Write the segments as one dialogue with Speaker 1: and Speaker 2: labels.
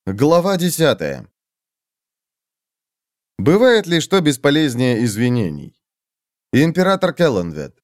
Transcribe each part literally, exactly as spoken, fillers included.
Speaker 1: Глава десятая. Бывает ли что бесполезнее извинений? Император Келленвет.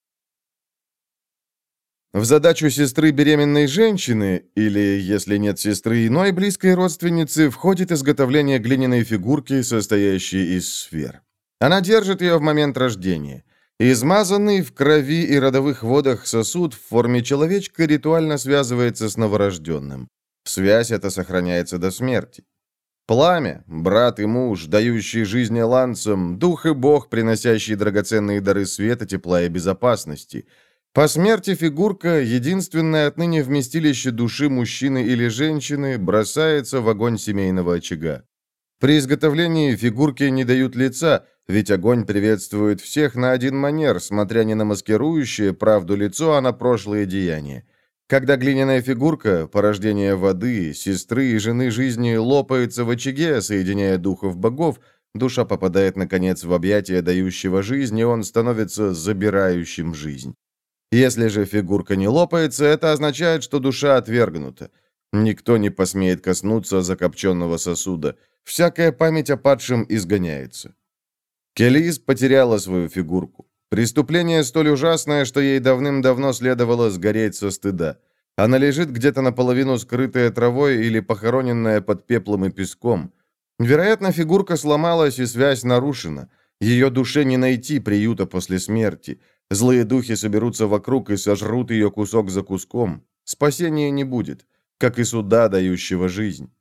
Speaker 1: В задачу сестры беременной женщины, или, если нет сестры иной близкой родственницы, входит изготовление глиняной фигурки, состоящей из сфер. Она держит ее в момент рождения. Измазанный в крови и родовых водах сосуд в форме человечка ритуально связывается с новорожденным. Связь эта сохраняется до смерти. Пламя, брат и муж, дающий жизнь эланцам, дух и бог, приносящий драгоценные дары света, тепла и безопасности. По смерти фигурка, единственное отныне вместилище души мужчины или женщины, бросается в огонь семейного очага. При изготовлении фигурки не дают лица, ведь огонь приветствует всех на один манер, смотря не на маскирующее правду лицо, а на прошлые деяния. Когда глиняная фигурка, порождение воды, сестры и жены жизни, лопается в очаге, соединяя духов богов, душа попадает, наконец, в объятия дающего жизнь, и он становится забирающим жизнь. Если же фигурка не лопается, это означает, что душа отвергнута. Никто не посмеет коснуться закопченного сосуда. Всякая память о падшем изгоняется. Келис потеряла свою фигурку. Преступление столь ужасное, что ей давным-давно следовало сгореть со стыда. Она лежит где-то наполовину скрытая травой или похороненная под пеплом и песком. Вероятно, фигурка сломалась и связь нарушена. Ее душе не найти приюта после смерти. Злые духи соберутся вокруг и сожрут ее кусок за куском. Спасения не будет, как и суда, дающего жизнь.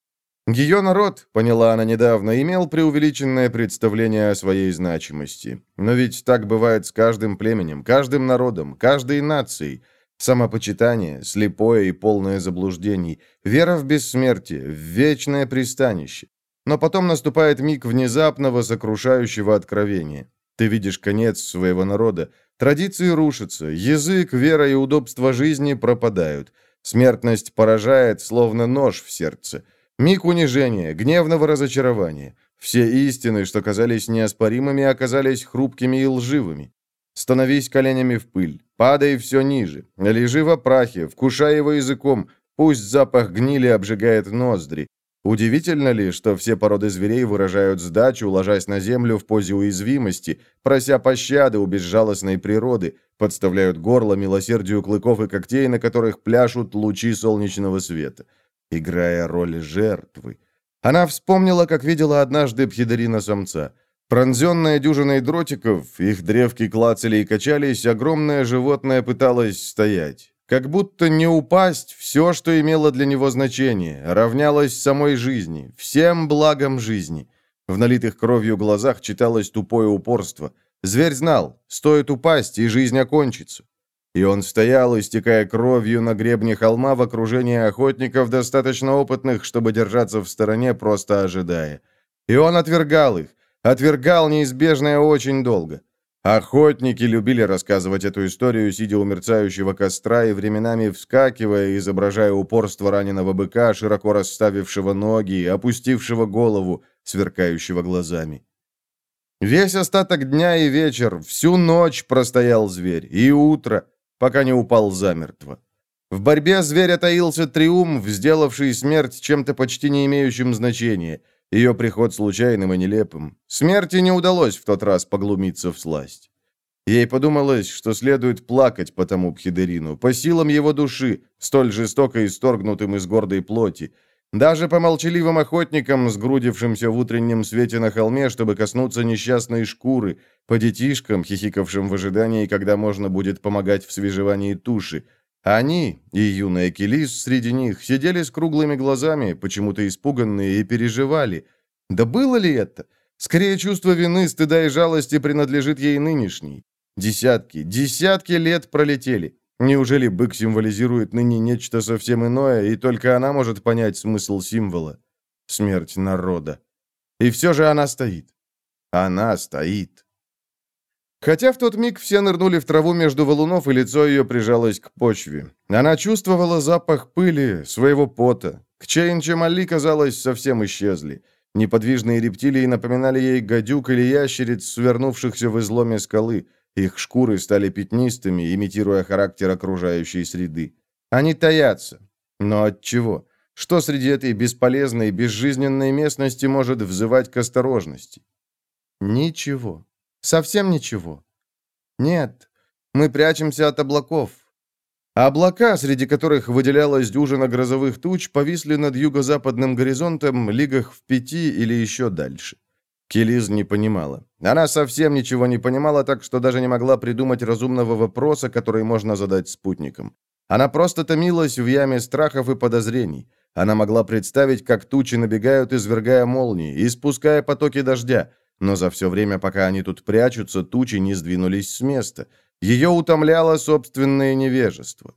Speaker 1: Ее народ, поняла она недавно, имел преувеличенное представление о своей значимости. Но ведь так бывает с каждым племенем, каждым народом, каждой нацией. Самопочитание, слепое и полное заблуждений, вера в бессмертие, в вечное пристанище. Но потом наступает миг внезапного сокрушающего откровения. Ты видишь конец своего народа. Традиции рушатся, язык, вера и удобство жизни пропадают. Смертность поражает, словно нож в сердце. Миг унижения, гневного разочарования. Все истины, что казались неоспоримыми, оказались хрупкими и лживыми. Становись коленями в пыль, падай все ниже, лежи во прахе, вкушай его языком, пусть запах гнили обжигает ноздри. Удивительно ли, что все породы зверей выражают сдачу, ложась на землю в позе уязвимости, прося пощады у безжалостной природы, подставляют горло милосердию клыков и когтей, на которых пляшут лучи солнечного света, играя роль жертвы. Она вспомнила, как видела однажды пхидерина-самца. Пронзенная дюжиной дротиков, их древки клацали и качались, огромное животное пыталось стоять. Как будто не упасть, все, что имело для него значение, равнялось самой жизни, всем благам жизни. В налитых кровью глазах читалось тупое упорство. Зверь знал, стоит упасть, и жизнь окончится. И он стоял, истекая кровью на гребне холма в окружении охотников, достаточно опытных, чтобы держаться в стороне, просто ожидая. И он отвергал их, отвергал неизбежное очень долго. Охотники любили рассказывать эту историю, сидя у мерцающего костра и временами вскакивая, изображая упорство раненого быка, широко расставившего ноги, опустившего голову, сверкающего глазами. Весь остаток дня и вечер, всю ночь простоял зверь, и утро, пока не упал замертво. В борьбе зверя таился триумф, сделавший смерть чем-то почти не имеющим значения, ее приход случайным и нелепым. Смерти не удалось в тот раз поглумиться всласть. Ей подумалось, что следует плакать по тому пхидерину, по силам его души, столь жестоко исторгнутым из гордой плоти. Даже по молчаливым охотникам, сгрудившимся в утреннем свете на холме, чтобы коснуться несчастной шкуры, по детишкам, хихикавшим в ожидании, когда можно будет помогать в свежевании туши. Они, и юная Келис среди них, сидели с круглыми глазами, почему-то испуганные, и переживали. Да было ли это? Скорее, чувство вины, стыда и жалости принадлежит ей нынешней. Десятки, десятки лет пролетели. Неужели бык символизирует ныне нечто совсем иное, и только она может понять смысл символа? Смерть народа. И все же она стоит. Она стоит. Хотя в тот миг все нырнули в траву между валунов, и лицо ее прижалось к почве. Она чувствовала запах пыли, своего пота. Кчейн-Чемали, казалось, совсем исчезли. Неподвижные рептилии напоминали ей гадюк или ящериц, свернувшихся в изломе скалы. Их шкуры стали пятнистыми, имитируя характер окружающей среды. Они таятся. Но от чего? Что среди этой бесполезной, безжизненной местности может взывать к осторожности? Ничего. Совсем ничего. Нет, мы прячемся от облаков. А облака, среди которых выделялась дюжина грозовых туч, повисли над юго-западным горизонтом лигах в пяти или еще дальше. Келиз не понимала. Она совсем ничего не понимала, так что даже не могла придумать разумного вопроса, который можно задать спутникам. Она просто томилась в яме страхов и подозрений. Она могла представить, как тучи набегают, извергая молнии, испуская потоки дождя, но за все время, пока они тут прячутся, тучи не сдвинулись с места. Ее утомляло собственное невежество.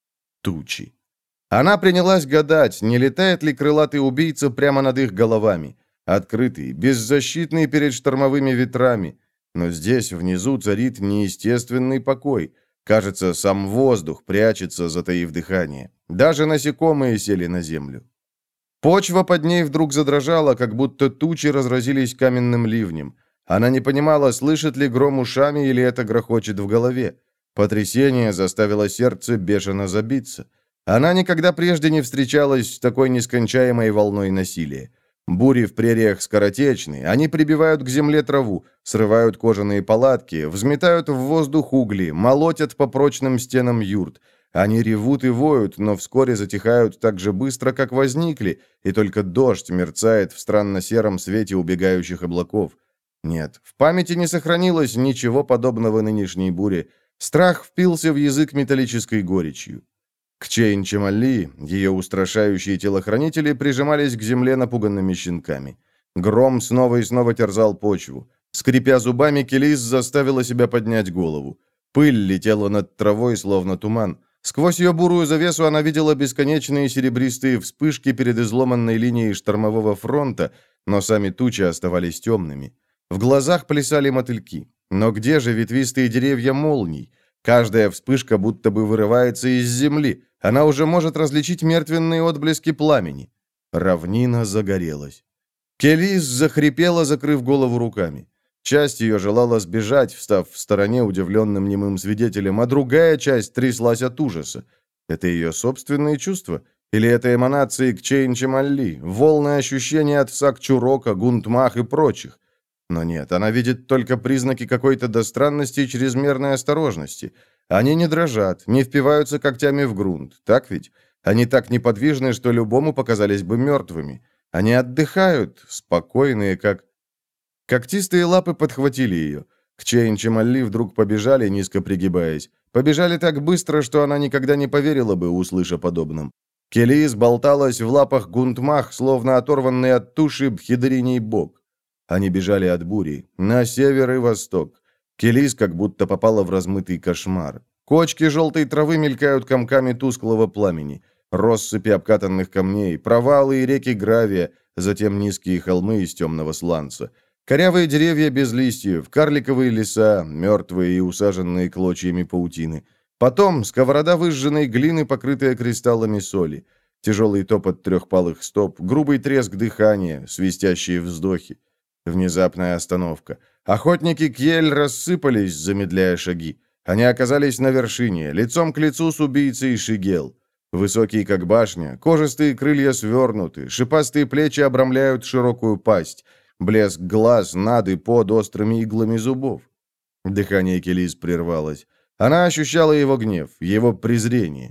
Speaker 1: Тучи. Она принялась гадать, не летает ли крылатый убийца прямо над их головами. Открытый, беззащитный перед штормовыми ветрами. Но здесь, внизу, царит неестественный покой. Кажется, сам воздух прячется, затаив дыхание. Даже насекомые сели на землю. Почва под ней вдруг задрожала, как будто тучи разразились каменным ливнем. Она не понимала, слышит ли гром ушами или это грохочет в голове. Потрясение заставило сердце бешено забиться. Она никогда прежде не встречалась с такой нескончаемой волной насилия. Бури в прериях скоротечны, они прибивают к земле траву, срывают кожаные палатки, взметают в воздух угли, молотят по прочным стенам юрт. Они ревут и воют, но вскоре затихают так же быстро, как возникли, и только дождь мерцает в странно-сером свете убегающих облаков. Нет, в памяти не сохранилось ничего подобного нынешней буре. Страх впился в язык металлической горечью. К Чейн-Чемали ее устрашающие телохранители прижимались к земле напуганными щенками. Гром снова и снова терзал почву. Скрипя зубами, Келис заставила себя поднять голову. Пыль летела над травой, словно туман. Сквозь ее бурую завесу она видела бесконечные серебристые вспышки перед изломанной линией штормового фронта, но сами тучи оставались темными. В глазах плясали мотыльки. Но где же ветвистые деревья молний? Каждая вспышка будто бы вырывается из земли. Она уже может различить мертвенные отблески пламени. Равнина загорелась. Келис захрипела, закрыв голову руками. Часть ее желала сбежать, встав в стороне удивленным немым свидетелем, а другая часть тряслась от ужаса. Это ее собственные чувства? Или это эманации к Чейн-Чемали, волны ощущения от Сак-Чурока, Гунтмах и прочих? Но нет, она видит только признаки какой-то достранности и чрезмерной осторожности. Они не дрожат, не впиваются когтями в грунт, так ведь? Они так неподвижны, что любому показались бы мертвыми. Они отдыхают, спокойные, как... Когтистые лапы подхватили ее. К Чейн-Чемали вдруг побежали, низко пригибаясь. Побежали так быстро, что она никогда не поверила бы, услыша подобном. Келис болталась в лапах Гунтмах, словно оторванный от туши бхидриний бог. Они бежали от бури, на север и восток. Келис как будто попала в размытый кошмар. Кочки желтой травы мелькают комками тусклого пламени. Россыпи обкатанных камней, провалы и реки гравия, затем низкие холмы из темного сланца. Корявые деревья без листьев, карликовые леса, мертвые и усаженные клочьями паутины. Потом сковорода выжженной глины, покрытая кристаллами соли. Тяжелый топот трехпалых стоп, грубый треск дыхания, свистящие вздохи. Внезапная остановка. Охотники Кьель рассыпались, замедляя шаги. Они оказались на вершине, лицом к лицу с убийцей Шигел. Высокие, как башня, кожистые крылья свернуты, шипастые плечи обрамляют широкую пасть. Блеск глаз над и под острыми иглами зубов. Дыхание Келис прервалось. Она ощущала его гнев, его презрение.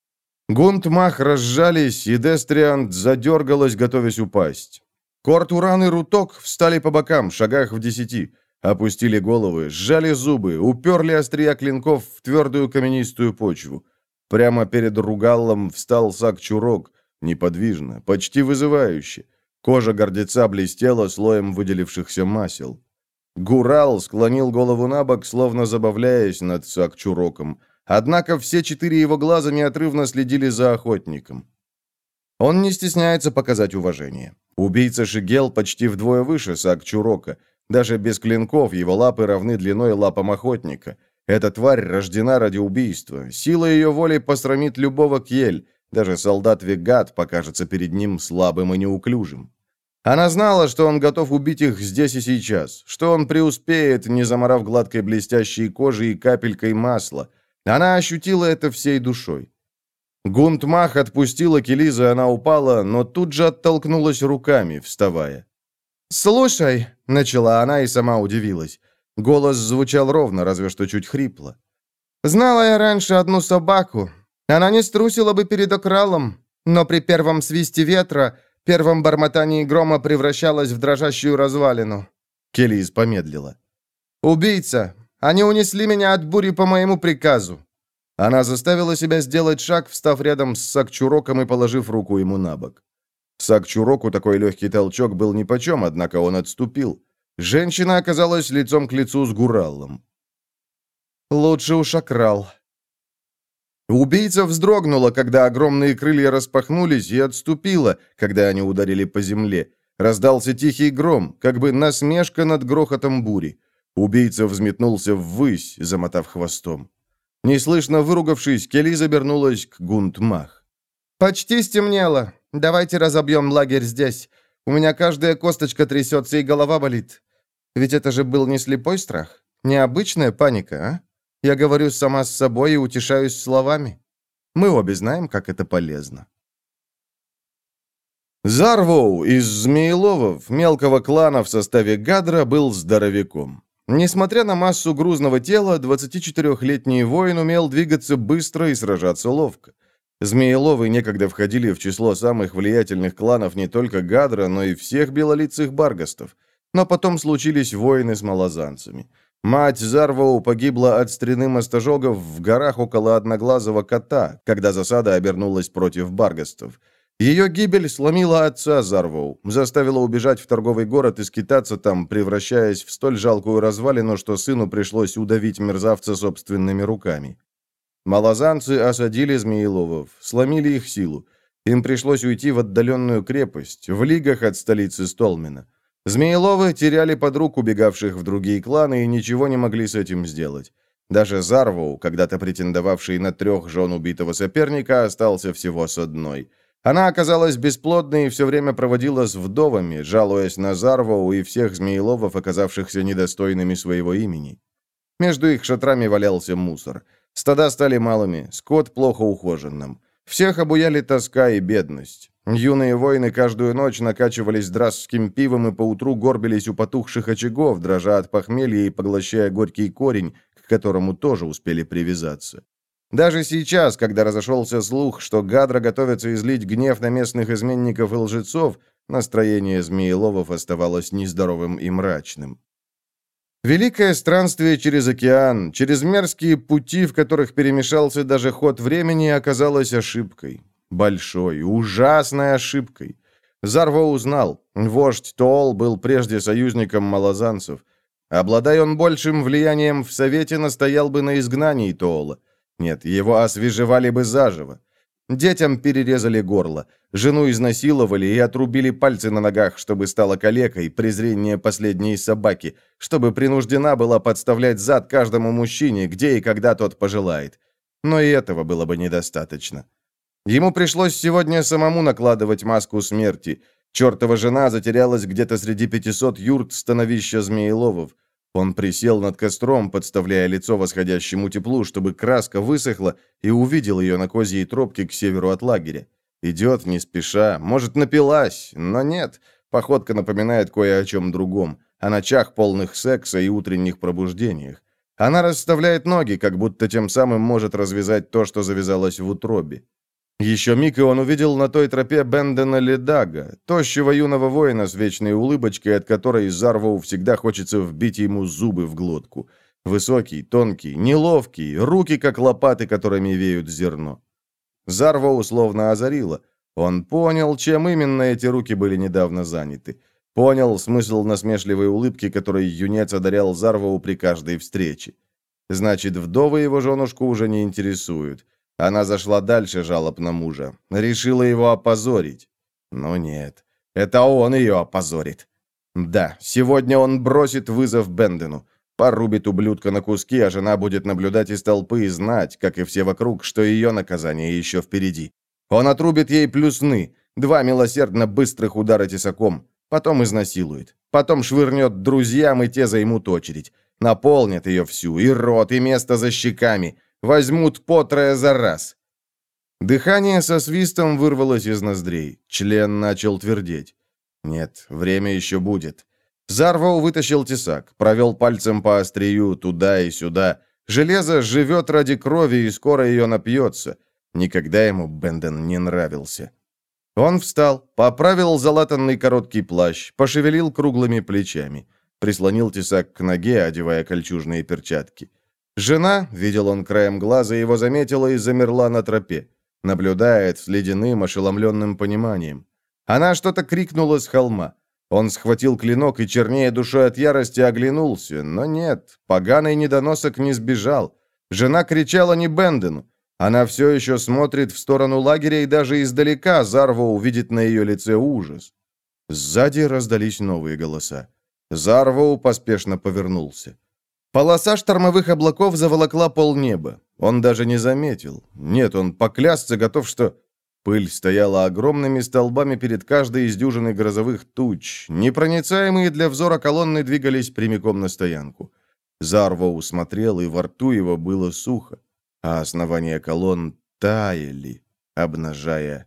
Speaker 1: Гунтмах разжались, и Дестриант задергалась, готовясь упасть. Корт-Уран и Руток встали по бокам, шагах в десяти, опустили головы, сжали зубы, уперли острия клинков в твердую каменистую почву. Прямо перед Ругаллом встал Сак-Чурок, неподвижно, почти вызывающе. Кожа гордеца блестела слоем выделившихся масел. Гурал склонил голову на бок, словно забавляясь над Сак-Чуроком. Однако все четыре его глаза неотрывно следили за охотником. Он не стесняется показать уважение. Убийца Шигел почти вдвое выше Сак-Чурока. Даже без клинков его лапы равны длиной лапам охотника. Эта тварь рождена ради убийства. Сила ее воли посрамит любого Кьель. Даже солдат Вегат покажется перед ним слабым и неуклюжим. Она знала, что он готов убить их здесь и сейчас, что он преуспеет, не заморав гладкой блестящей кожей и капелькой масла. Она ощутила это всей душой. Гунтмах отпустила Келиза, она упала, но тут же оттолкнулась руками, вставая. «Слушай», — начала она и сама удивилась. Голос звучал ровно, разве что чуть хрипло. «Знала я раньше одну собаку. Она не струсила бы перед окралом, но при первом свисте ветра, первом бормотании грома превращалась в дрожащую развалину». Келиз помедлила. «Убийца! Они унесли меня от бури по моему приказу». Она заставила себя сделать шаг, встав рядом с Сакчуроком и положив руку ему на бок. Сакчуроку такой легкий толчок был нипочем, однако он отступил. Женщина оказалась лицом к лицу с Гураллом. «Лучше уж окрал». Убийца вздрогнула, когда огромные крылья распахнулись, и отступила, когда они ударили по земле. Раздался тихий гром, как бы насмешка над грохотом бури. Убийца взметнулся ввысь, замотав хвостом. Неслышно выругавшись, Келиз обернулась к Гунтмах. «Почти стемнело. Давайте разобьем лагерь здесь. У меня каждая косточка трясется и голова болит. Ведь это же был не слепой страх, необычная паника, а? Я говорю сама с собой и утешаюсь словами. Мы обе знаем, как это полезно». Зарвоу из Змееловов, мелкого клана в составе Гадра, был здоровяком. Несмотря на массу грузного тела, двадцатичетырехлетний воин умел двигаться быстро и сражаться ловко. Змееловы некогда входили в число самых влиятельных кланов не только Гадра, но и всех белолицых баргастов. Но потом случились войны с малозанцами. Мать Зарвоу погибла от стрины мастожогов в горах около Одноглазого кота, когда засада обернулась против баргастов. Ее гибель сломила отца Зарвоу, заставила убежать в торговый город и скитаться там, превращаясь в столь жалкую развалину, что сыну пришлось удавить мерзавца собственными руками. Малозанцы осадили Змееловов, сломили их силу. Им пришлось уйти в отдаленную крепость, в лигах от столицы Столмена. Змееловы теряли подруг, убегавших в другие кланы, и ничего не могли с этим сделать. Даже Зарвоу, когда-то претендовавший на трех жен убитого соперника, остался всего с одной. Она оказалась бесплодной и все время проводила с вдовами, жалуясь на Зарвоу и всех Змееловов, оказавшихся недостойными своего имени. Между их шатрами валялся мусор. Стада стали малыми, скот плохо ухоженным. Всех обуяли тоска и бедность. Юные воины каждую ночь накачивались драссским пивом и поутру горбились у потухших очагов, дрожа от похмелья и поглощая горький корень, к которому тоже успели привязаться. Даже сейчас, когда разошелся слух, что Гадра готовится излить гнев на местных изменников и лжецов, настроение Змееловов оставалось нездоровым и мрачным. Великое странствие через океан, через мерзкие пути, в которых перемешался даже ход времени, оказалось ошибкой. Большой, ужасной ошибкой. Зарвоу узнал, вождь Тоол был прежде союзником малозанцев. Обладая он большим влиянием в Совете, настоял бы на изгнании Тоола. Нет, его освежевали бы заживо. Детям перерезали горло, жену изнасиловали и отрубили пальцы на ногах, чтобы стала калекой, презрение последней собаки, чтобы принуждена была подставлять зад каждому мужчине, где и когда тот пожелает. Но и этого было бы недостаточно. Ему пришлось сегодня самому накладывать маску смерти. Чертова жена затерялась где-то среди пятисот юрт становища Змееловов. Он присел над костром, подставляя лицо восходящему теплу, чтобы краска высохла, и увидел ее на козьей тропке к северу от лагеря. Идет не спеша, может, напилась, но нет. Походка напоминает кое о чем другом, о ночах полных секса и утренних пробуждениях. Она расставляет ноги, как будто тем самым может развязать то, что завязалось в утробе. Еще миг, и он увидел на той тропе Бендена Ледага, тощего юного воина с вечной улыбочкой, от которой Зарвоу всегда хочется вбить ему зубы в глотку. Высокий, тонкий, неловкий, руки как лопаты, которыми веют зерно. Зарвоу словно озарило. Он понял, чем именно эти руки были недавно заняты. Понял смысл насмешливой улыбки, которой юнец одарял Зарвоу при каждой встрече. Значит, вдовы его женушку уже не интересуют. Она зашла дальше жалоб на мужа. Решила его опозорить. Но нет, это он ее опозорит. Да, сегодня он бросит вызов Бендену. Порубит ублюдка на куски, а жена будет наблюдать из толпы и знать, как и все вокруг, что ее наказание еще впереди. Он отрубит ей плюсны, два милосердно быстрых удара тесаком, потом изнасилует, потом швырнет друзьям, и те займут очередь. Наполнят ее всю, и рот, и место за щеками. Возьмут по трое за раз. Дыхание со свистом вырвалось из ноздрей. Член начал твердеть. Нет, время еще будет. Зарвоу вытащил тесак, провел пальцем по острию туда и сюда. Железо живет ради крови, и скоро ее напьется. Никогда ему Бенден не нравился. Он встал, поправил залатанный короткий плащ, пошевелил круглыми плечами, прислонил тесак к ноге, одевая кольчужные перчатки. Жена, видел он краем глаза, его заметила и замерла на тропе. Наблюдает с ледяным, ошеломленным пониманием. Она что-то крикнула с холма. Он схватил клинок и, чернее душой от ярости, оглянулся. Но нет, поганый недоносок не сбежал. Жена кричала не Бендену. Она все еще смотрит в сторону лагеря, и даже издалека Зарвоу увидит на ее лице ужас. Сзади раздались новые голоса. Зарвоу поспешно повернулся. Полоса штормовых облаков заволокла полнеба. Он даже не заметил. Нет, он поклясться готов, что... Пыль стояла огромными столбами перед каждой из дюжины грозовых туч. Непроницаемые для взора колонны двигались прямиком на стоянку. Зарвоу смотрел, и во рту его было сухо, а основания колонн таяли, обнажая...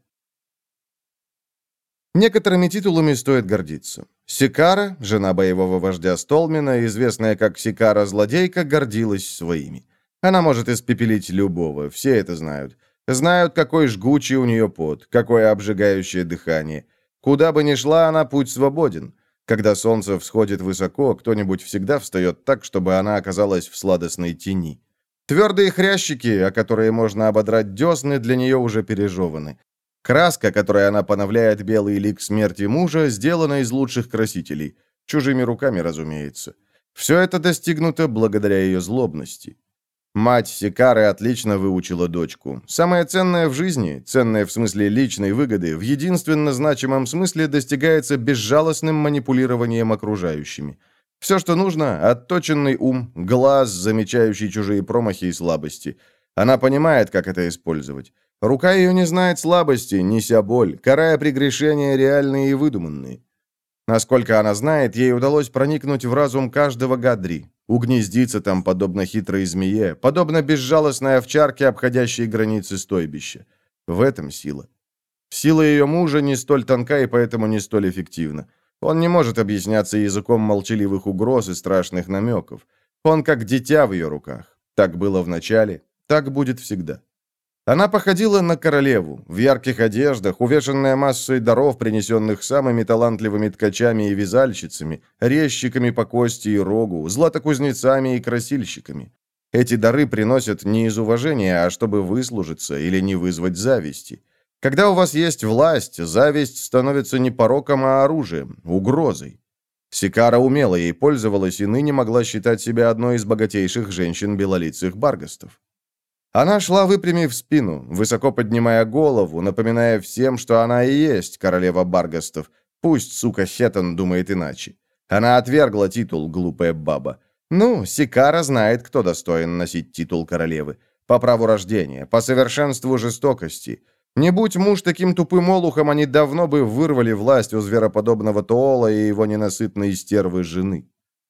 Speaker 1: Некоторыми титулами стоит гордиться. Сикара, жена боевого вождя Столмена, известная как Сикара-злодейка, гордилась своими. Она может испепелить любого, все это знают. Знают, какой жгучий у нее пот, какое обжигающее дыхание. Куда бы ни шла она, путь свободен. Когда солнце всходит высоко, кто-нибудь всегда встает так, чтобы она оказалась в сладостной тени. Твердые хрящики, о которые можно ободрать десны, для нее уже пережеваны. Краска, которой она поновляет белый лик смерти мужа, сделана из лучших красителей. Чужими руками, разумеется. Все это достигнуто благодаря ее злобности. Мать Сикары отлично выучила дочку. Самое ценное в жизни, ценное в смысле личной выгоды, в единственно значимом смысле достигается безжалостным манипулированием окружающими. Все, что нужно, отточенный ум, глаз, замечающий чужие промахи и слабости. Она понимает, как это использовать. Рука ее не знает слабости, неся боль, карая прегрешения реальные и выдуманные. Насколько она знает, ей удалось проникнуть в разум каждого гадри, угнездиться там, подобно хитрой змее, подобно безжалостной овчарке, обходящей границы стойбища. В этом сила. Сила ее мужа не столь тонка и поэтому не столь эффективна. Он не может объясняться языком молчаливых угроз и страшных намеков. Он как дитя в ее руках. Так было в начале, так будет всегда. Она походила на королеву, в ярких одеждах, увешанная массой даров, принесенных самыми талантливыми ткачами и вязальщицами, резчиками по кости и рогу, златокузнецами и красильщиками. Эти дары приносят не из уважения, а чтобы выслужиться или не вызвать зависти. Когда у вас есть власть, зависть становится не пороком, а оружием, угрозой. Сикара умело ей пользовалась и ныне могла считать себя одной из богатейших женщин белолицых баргастов. Она шла, выпрямив спину, высоко поднимая голову, напоминая всем, что она и есть королева баргастов. Пусть, сука, Хеттон думает иначе. Она отвергла титул, глупая баба. Ну, Сикара знает, кто достоин носить титул королевы. По праву рождения, по совершенству жестокости. Не будь муж таким тупым олухом, они давно бы вырвали власть у звероподобного Тоола и его ненасытной стервы жены.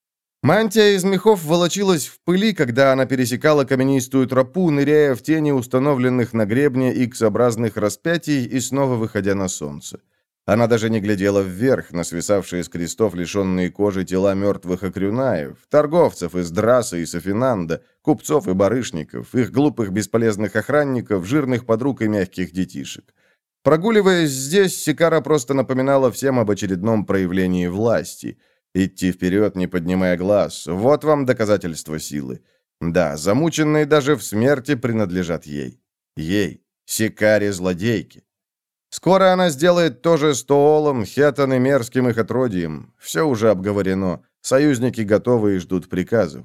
Speaker 1: Мантия из мехов волочилась в пыли, когда она пересекала каменистую тропу, ныряя в тени установленных на гребне икс-образных распятий и снова выходя на солнце. Она даже не глядела вверх, на свисавшие с крестов лишенные кожи тела мертвых окрюнаев, торговцев из Драса и Софинанда, купцов и барышников, их глупых бесполезных охранников, жирных подруг и мягких детишек. Прогуливаясь здесь, Сикара просто напоминала всем об очередном проявлении власти – идти вперед, не поднимая глаз. Вот вам доказательство силы. Да, замученные даже в смерти принадлежат ей. Ей, Сикаре-злодейке. Скоро она сделает то же с Тоолом, Хеттон и мерзким их отродьем. Все уже обговорено. Союзники готовы и ждут приказов.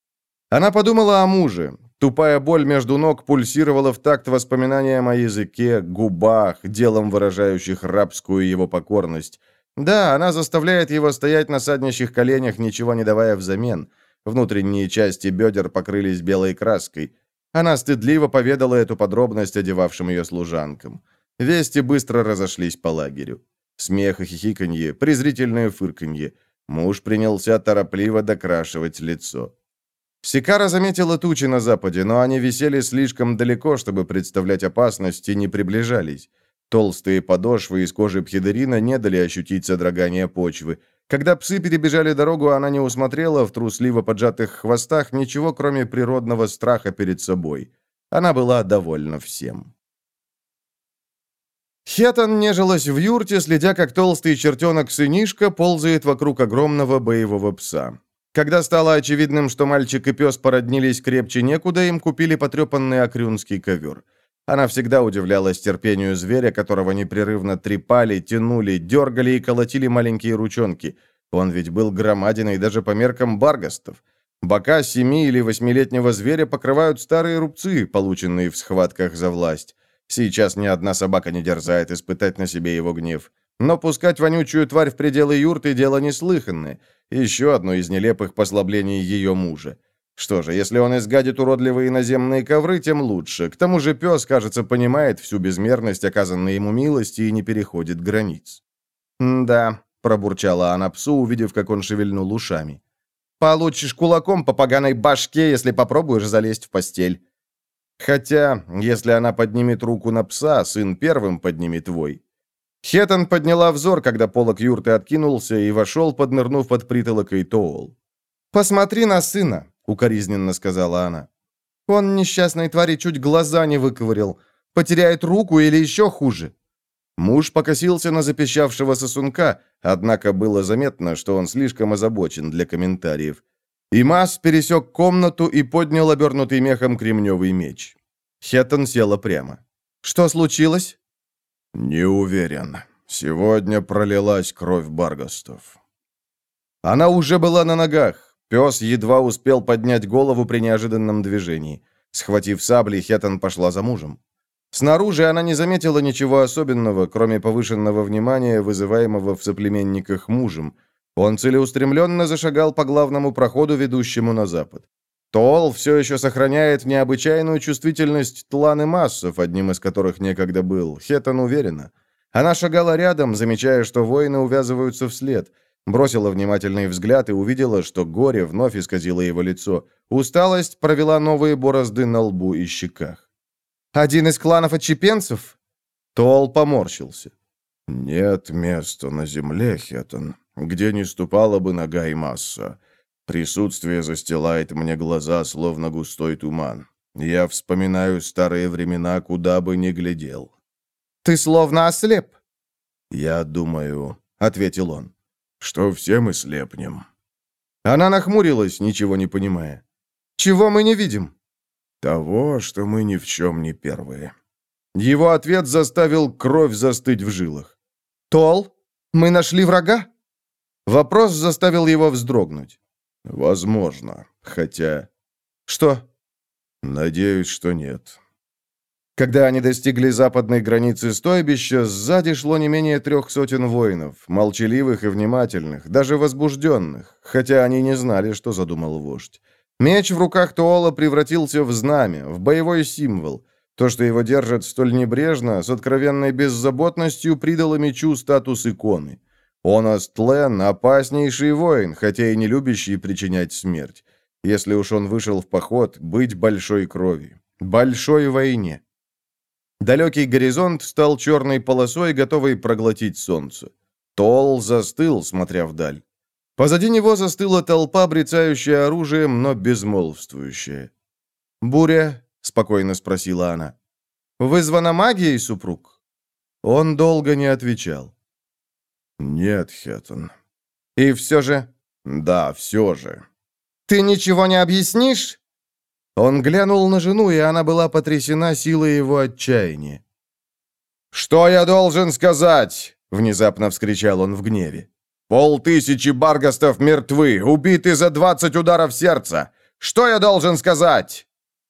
Speaker 1: Она подумала о муже. Тупая боль между ног пульсировала в такт воспоминаниям о языке, губах, делом выражающих рабскую его покорность. Да, она заставляет его стоять на саднищих коленях, ничего не давая взамен. Внутренние части бедер покрылись белой краской. Она стыдливо поведала эту подробность одевавшим ее служанкам. Вести быстро разошлись по лагерю. Смех и хихиканье, презрительное фырканье. Муж принялся торопливо докрашивать лицо. Сикара заметила тучи на западе, но они висели слишком далеко, чтобы представлять опасность, и не приближались. Толстые подошвы из кожи пхидерина не дали ощутить содрогание почвы. Когда псы перебежали дорогу, она не усмотрела в трусливо поджатых хвостах ничего, кроме природного страха перед собой. Она была довольна всем. Хетан нежилась в юрте, следя, как толстый чертенок-сынишка ползает вокруг огромного боевого пса. Когда стало очевидным, что мальчик и пес породнились крепче некуда, им купили потрепанный акрюнский ковер. Она всегда удивлялась терпению зверя, которого непрерывно трепали, тянули, дергали и колотили маленькие ручонки. Он ведь был громадиной даже по меркам баргастов. Бока семи- или восьмилетнего зверя покрывают старые рубцы, полученные в схватках за власть. Сейчас ни одна собака не дерзает испытать на себе его гнев. Но пускать вонючую тварь в пределы юрты – дело неслыханное. Еще одно из нелепых послаблений ее мужа. Что же, если он изгадит уродливые наземные ковры, тем лучше. К тому же пес, кажется, понимает всю безмерность оказанной ему милости и не переходит границ. «Да», – пробурчала она псу, увидев, как он шевельнул ушами. «Получишь кулаком по поганой башке, если попробуешь залезть в постель». Хотя, если она поднимет руку на пса, сын первым поднимет твой. Хетан подняла взор, когда полог юрты откинулся, и вошел, поднырнув под притолокой Тоол. «Посмотри на сына», — укоризненно сказала она. «Он, несчастной твари, чуть глаза не выковырял. Потеряет руку или еще хуже». Муж покосился на запищавшего сосунка, однако было заметно, что он слишком озабочен для комментариев. Имас пересек комнату и поднял обернутый мехом кремневый меч. Хеттон села прямо. «Что случилось?» «Не уверен. Сегодня пролилась кровь баргастов». Она уже была на ногах. Пес едва успел поднять голову при неожиданном движении. Схватив сабли, Хеттон пошла за мужем. Снаружи она не заметила ничего особенного, кроме повышенного внимания, вызываемого в соплеменниках мужем. Он целеустремленно зашагал по главному проходу, ведущему на запад. Тоол все еще сохраняет необычайную чувствительность тланы массов, одним из которых некогда был. Хеттон уверена. Она шагала рядом, замечая, что воины увязываются вслед. Бросила внимательный взгляд и увидела, что горе вновь исказило его лицо. Усталость провела новые борозды на лбу и щеках. «Один из кланов отщепенцев?» Тоол поморщился. «Нет места на земле, Хеттон, где не ступала бы нога и масса. Присутствие застилает мне глаза, словно густой туман. Я вспоминаю старые времена, куда бы ни глядел». «Ты словно ослеп». «Я думаю», — ответил он, — «что все мы слепнем». Она нахмурилась, ничего не понимая. «Чего мы не видим?» «Того, что мы ни в чем не первые». Его ответ заставил кровь застыть в жилах. «Тол, мы нашли врага?» Вопрос заставил его вздрогнуть. «Возможно, хотя...» «Что?» «Надеюсь, что нет». Когда они достигли западной границы стойбища, сзади шло не менее трех сотен воинов, молчаливых и внимательных, даже возбужденных, хотя они не знали, что задумал вождь. Меч в руках Тоола превратился в знамя, в боевой символ. То, что его держат столь небрежно, с откровенной беззаботностью, придало мечу статус иконы. Он Остлен — опаснейший воин, хотя и не любящий причинять смерть. Если уж он вышел в поход, быть большой крови, большой войне. Далекий горизонт стал черной полосой, готовой проглотить солнце. Тоол застыл, смотря вдаль. Позади него застыла толпа, брецающая оружием, но безмолвствующая. «Буря?» — спокойно спросила она. «Вызвана магией, супруг?» Он долго не отвечал. «Нет, Хеттон». «И все же?» «Да, все же». «Ты ничего не объяснишь?» Он глянул на жену, и она была потрясена силой его отчаяния. «Что я должен сказать?» — внезапно вскричал он в гневе. «Полтысячи баргастов мертвы, убиты за двадцать ударов сердца. Что я должен сказать?»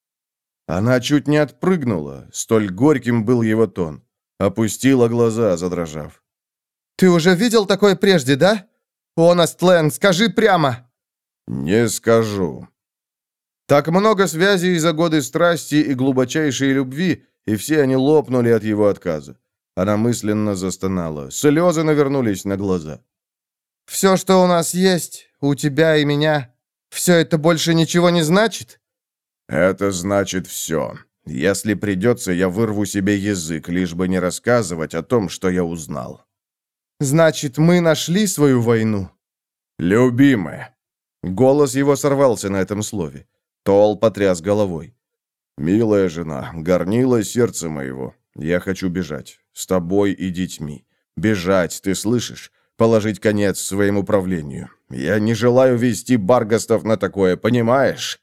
Speaker 1: Она чуть не отпрыгнула, столь горьким был его тон. Опустила глаза, задрожав. «Ты уже видел такое прежде, да? Он, Остлен, скажи прямо!» «Не скажу». Так много связей за годы страсти и глубочайшей любви, и все они лопнули от его отказа. Она мысленно застонала. Слезы навернулись на глаза. «Все, что у нас есть, у тебя и меня,
Speaker 2: Все это больше ничего не значит?»
Speaker 1: «Это значит все. Если придется, я вырву себе язык, лишь бы не рассказывать о том, что я узнал».
Speaker 2: «Значит, мы нашли свою войну?»
Speaker 1: «Любимая». Голос его сорвался на этом слове. Тол потряс головой. «Милая жена, горнило сердце моего. Я хочу бежать. С тобой и детьми. Бежать, ты слышишь? Положить конец своему правлению. Я не желаю вести Баргастов на такое, понимаешь?»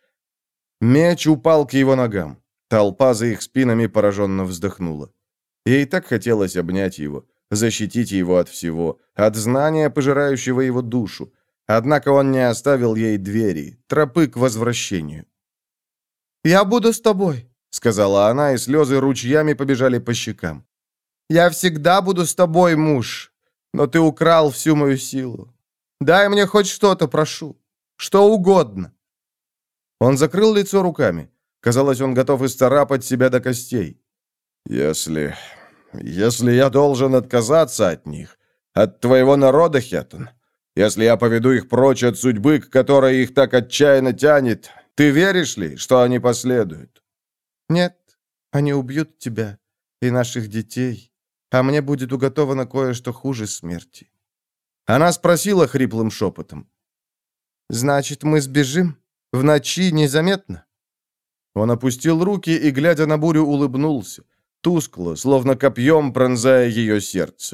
Speaker 2: Меч упал к его ногам. Толпа за их спинами пораженно вздохнула. Ей так хотелось обнять его, защитить его от всего, от знания, пожирающего его душу. Однако он не оставил ей двери, тропы к возвращению. «Я буду с тобой», — сказала она, и слезы ручьями побежали по щекам. «Я всегда буду с тобой, муж, но ты украл всю мою силу. Дай мне хоть что-то, прошу, что угодно». Он закрыл лицо руками. Казалось, он готов исцарапать себя до костей.
Speaker 1: «Если... если я должен отказаться от них, от твоего народа, Хеттон, если я поведу их прочь от судьбы, к которой их так отчаянно тянет, ты веришь ли, что они последуют?»
Speaker 2: «Нет, они убьют тебя и наших детей, а мне будет уготовано кое-что хуже смерти». Она спросила хриплым шепотом. «Значит, мы сбежим? В ночи незаметно?» Он опустил руки и, глядя на бурю, улыбнулся, тускло, словно копьем пронзая ее сердце.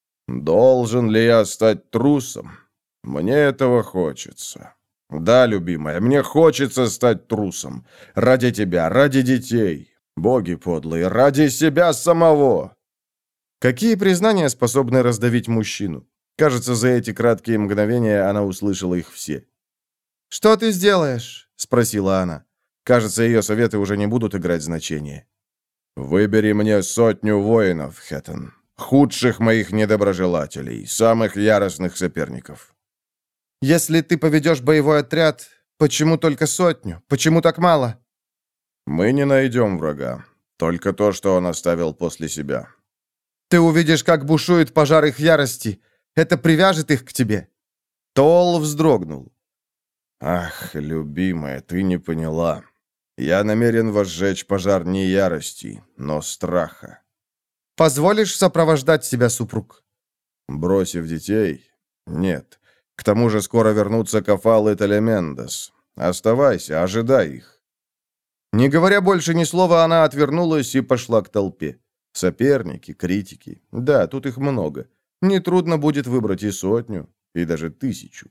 Speaker 1: «Должен ли я стать трусом? Мне этого хочется. Да, любимая, мне хочется стать трусом. Ради тебя, ради детей. Боги подлые, ради себя самого».
Speaker 2: Какие признания способны раздавить мужчину? Кажется, за эти краткие мгновения она услышала их все. «Что ты сделаешь?» — спросила она. Кажется, ее советы уже не будут играть значения.
Speaker 1: «Выбери мне сотню воинов, Хеттон. Худших моих недоброжелателей, самых яростных соперников».
Speaker 2: «Если ты поведешь боевой отряд, почему только сотню? Почему так мало?»
Speaker 1: «Мы не найдем врага. Только то, что он оставил после себя».
Speaker 2: «Ты увидишь, как бушует пожар их ярости. Это привяжет их к тебе».
Speaker 1: Тол вздрогнул. «Ах, любимая, ты не поняла. Я намерен возжечь пожар не ярости, но страха».
Speaker 2: «Позволишь сопровождать себя, супруг?»
Speaker 1: «Бросив детей? Нет. К тому же скоро вернутся Кафал и Телемендес. Оставайся, ожидай их».
Speaker 2: Не говоря больше ни слова, она отвернулась и пошла к толпе. Соперники, критики. Да, тут их много. Нетрудно будет выбрать и сотню, и даже тысячу.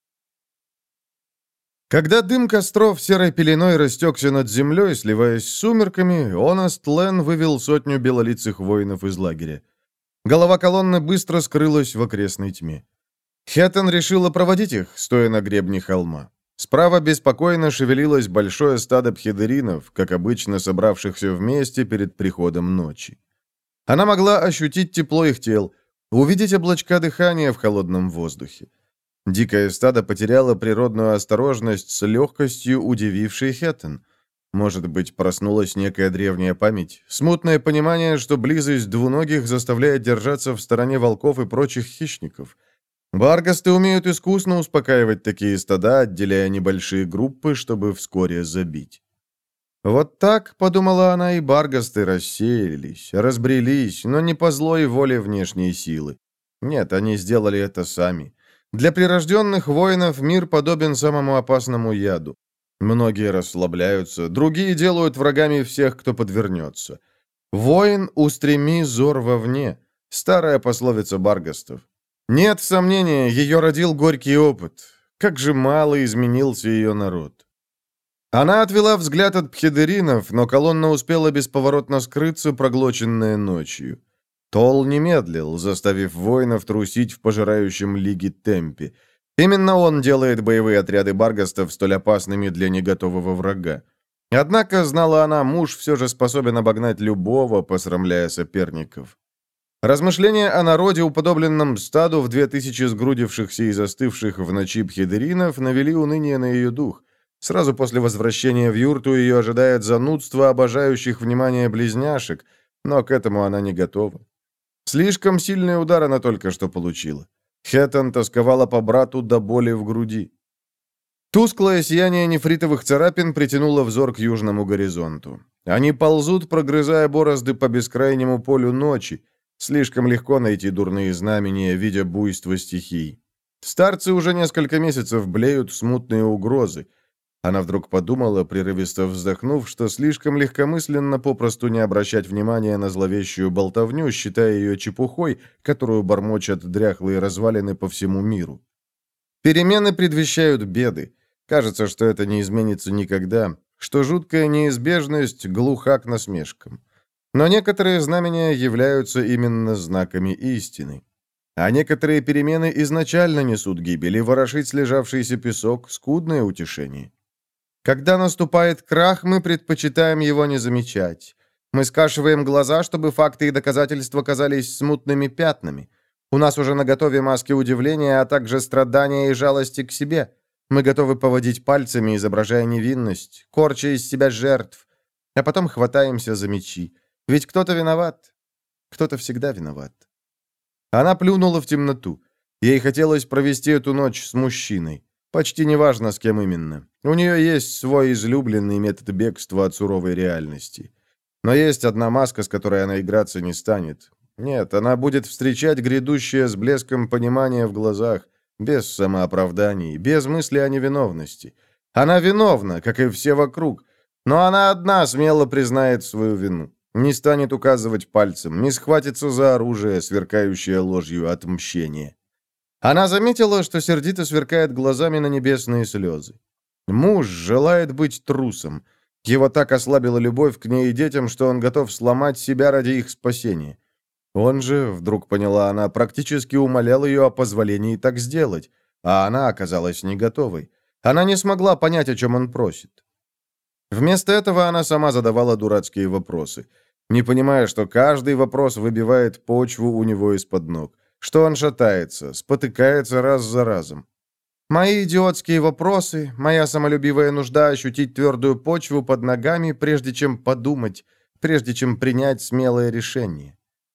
Speaker 2: Когда дым костров серой пеленой растекся над землей, сливаясь с сумерками, Онаст Лен вывел сотню белолицых воинов из лагеря. Голова колонны быстро скрылась в окрестной тьме. Хеттон решила проводить их, стоя на гребне холма. Справа беспокойно шевелилось большое стадо пхедеринов, как обычно собравшихся вместе перед приходом ночи. Она могла ощутить тепло их тел, увидеть облачка дыхания в холодном воздухе. Дикое стадо потеряло природную осторожность с легкостью, удивившей Хеттон. Может быть, проснулась некая древняя память, смутное понимание, что близость двуногих заставляет держаться в стороне волков и прочих хищников. Баргасты умеют искусно успокаивать такие стада, отделяя небольшие группы, чтобы вскоре забить. Вот так, подумала она, и баргасты рассеялись, разбрелись, но не по злой воле внешней силы. Нет, они сделали это сами. Для прирожденных воинов мир подобен самому опасному яду. Многие расслабляются, другие делают врагами всех, кто подвернется. «Воин, устреми зор вовне» — старая пословица баргастов. Нет сомнения, ее родил горький опыт. Как же мало изменился ее народ. Она отвела взгляд от пхедеринов, но колонна успела бесповоротно скрыться, проглоченная ночью. Тол не медлил, заставив воинов трусить в пожирающем лиге темпе. Именно он делает боевые отряды баргастов столь опасными для неготового врага. Однако, знала она, муж все же способен обогнать любого, посрамляя соперников. Размышления о народе, уподобленном стаду в две тысячи сгрудившихся и застывших в ночи пхедеринов, навели уныние на ее дух. Сразу после возвращения в юрту ее ожидает занудство обожающих внимание близняшек, но к этому она не готова. Слишком сильный удар она только что получила. Хеттон тосковала по брату до боли в груди. Тусклое сияние нефритовых царапин притянуло взор к южному горизонту. Они ползут, прогрызая борозды по бескрайнему полю ночи. Слишком легко найти дурные знамения, видя буйство стихий. Старцы уже несколько месяцев блеют смутные угрозы. Она вдруг подумала, прерывисто вздохнув, что слишком легкомысленно попросту не обращать внимания на зловещую болтовню, считая ее чепухой, которую бормочат дряхлые развалины по всему миру. Перемены предвещают беды. Кажется, что это не изменится никогда, что жуткая неизбежность глуха к насмешкам. Но некоторые знамения являются именно знаками истины. А некоторые перемены изначально несут гибель, и ворошить слежавшийся песок – скудное утешение. Когда наступает крах, мы предпочитаем его не замечать. Мы скашиваем глаза, чтобы факты и доказательства казались смутными пятнами. У нас уже наготове маски удивления, а также страдания и жалости к себе. Мы готовы поводить пальцами, изображая невинность, корча из себя жертв, а потом хватаемся за мечи. Ведь кто-то виноват. Кто-то всегда виноват. Она плюнула в темноту. Ей хотелось провести эту ночь с мужчиной. Почти неважно, с кем именно. У нее есть свой излюбленный метод бегства от суровой реальности. Но есть одна маска, с которой она играться не станет. Нет, она будет встречать грядущее с блеском понимания в глазах, без самооправданий, без мысли о невиновности. Она виновна, как и все вокруг, но она одна смело признает свою вину. Не станет указывать пальцем, не схватится за оружие, сверкающее ложью отмщения. Она заметила, что сердито сверкает глазами на небесные слезы. Муж желает быть трусом. Его так ослабила любовь к ней и детям, что он готов сломать себя ради их спасения. Он же, вдруг поняла она, практически умолял ее о позволении так сделать, а она оказалась не готовой. Она не смогла понять, о чем он просит. Вместо этого она сама задавала дурацкие вопросы, не понимая, что каждый вопрос выбивает почву у него из-под ног, что он шатается, спотыкается раз за разом. Мои идиотские вопросы, моя самолюбивая нужда ощутить твердую почву под ногами, прежде чем подумать, прежде чем принять смелое решение.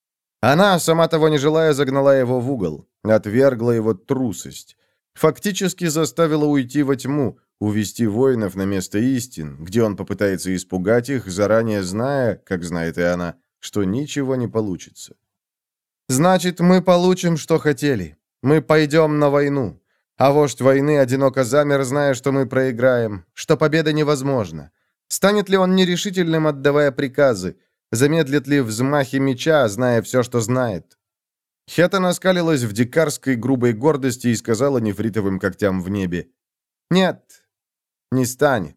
Speaker 2: Она, сама того не желая, загнала его в угол, отвергла его трусость, фактически заставила уйти во тьму, увести воинов на место истин, где он попытается испугать их, заранее зная, как знает и она, что ничего не получится. «Значит, мы получим, что хотели. Мы пойдем на войну. А вождь войны одиноко замер, зная, что мы проиграем, что победа невозможна. Станет ли он нерешительным, отдавая приказы? Замедлит ли взмахи меча, зная все, что знает?» Хета оскалилась в дикарской грубой гордости и сказала нефритовым когтям в небе: «Нет, не станет».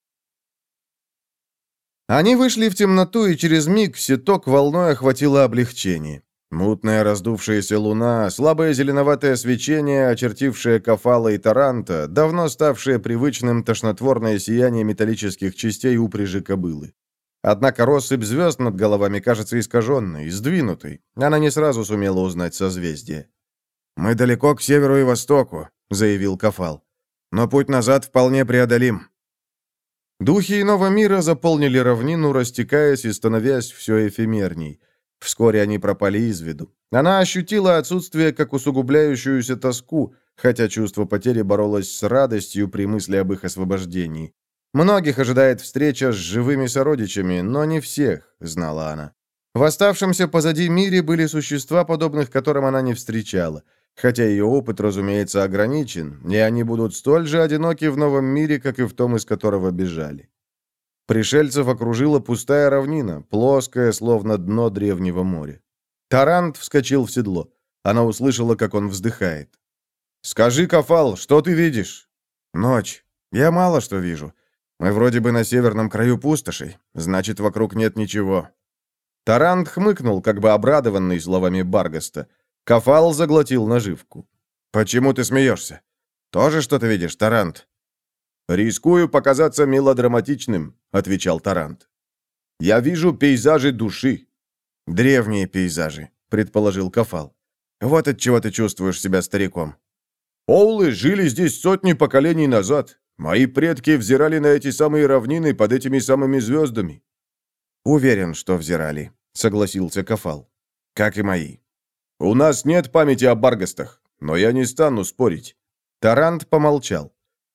Speaker 2: Они вышли в темноту, и через миг сеток волной охватило облегчение. Мутная раздувшаяся луна, слабое зеленоватое свечение, очертившее Кафала и Таранта, давно ставшее привычным тошнотворное сияние металлических частей упряжи кобылы. Однако россыпь звезд над головами кажется искаженной, сдвинутой. Она не сразу сумела узнать созвездие. «Мы далеко к северу и востоку», — заявил Кафал. «Но путь назад вполне преодолим». Духи иного мира заполнили равнину, растекаясь и становясь все эфемерней. Вскоре они пропали из виду. Она ощутила отсутствие как усугубляющуюся тоску, хотя чувство потери боролось с радостью при мысли об их освобождении. Многих ожидает встреча с живыми сородичами, но не всех, знала она. В оставшемся позади мире были существа, подобных которым она не встречала, хотя ее опыт, разумеется, ограничен, и они будут столь же одиноки в новом мире, как и в том, из которого бежали. Пришельцев окружила пустая равнина, плоская, словно дно древнего моря. Тарант вскочил в седло. Она услышала, как он вздыхает. «Скажи, Кафал, что ты видишь?» «Ночь. Я мало что вижу. Мы вроде бы на северном краю пустоши, значит, вокруг нет ничего». Тарант хмыкнул, как бы обрадованный словами Баргаста. Кафал заглотил наживку. «Почему ты смеешься? Тоже что-то видишь, Тарант?» «Рискую показаться мелодраматичным», — отвечал Тарант. «Я вижу пейзажи души». «Древние пейзажи», — предположил Кафал. «Вот от чего ты чувствуешь себя стариком». «Оулы жили здесь сотни поколений назад. Мои предки взирали на эти самые равнины под этими самыми звездами». «Уверен, что взирали», — согласился Кафал. «Как и мои». «У нас нет памяти о Баргастах, но я не стану спорить». Тарант помолчал.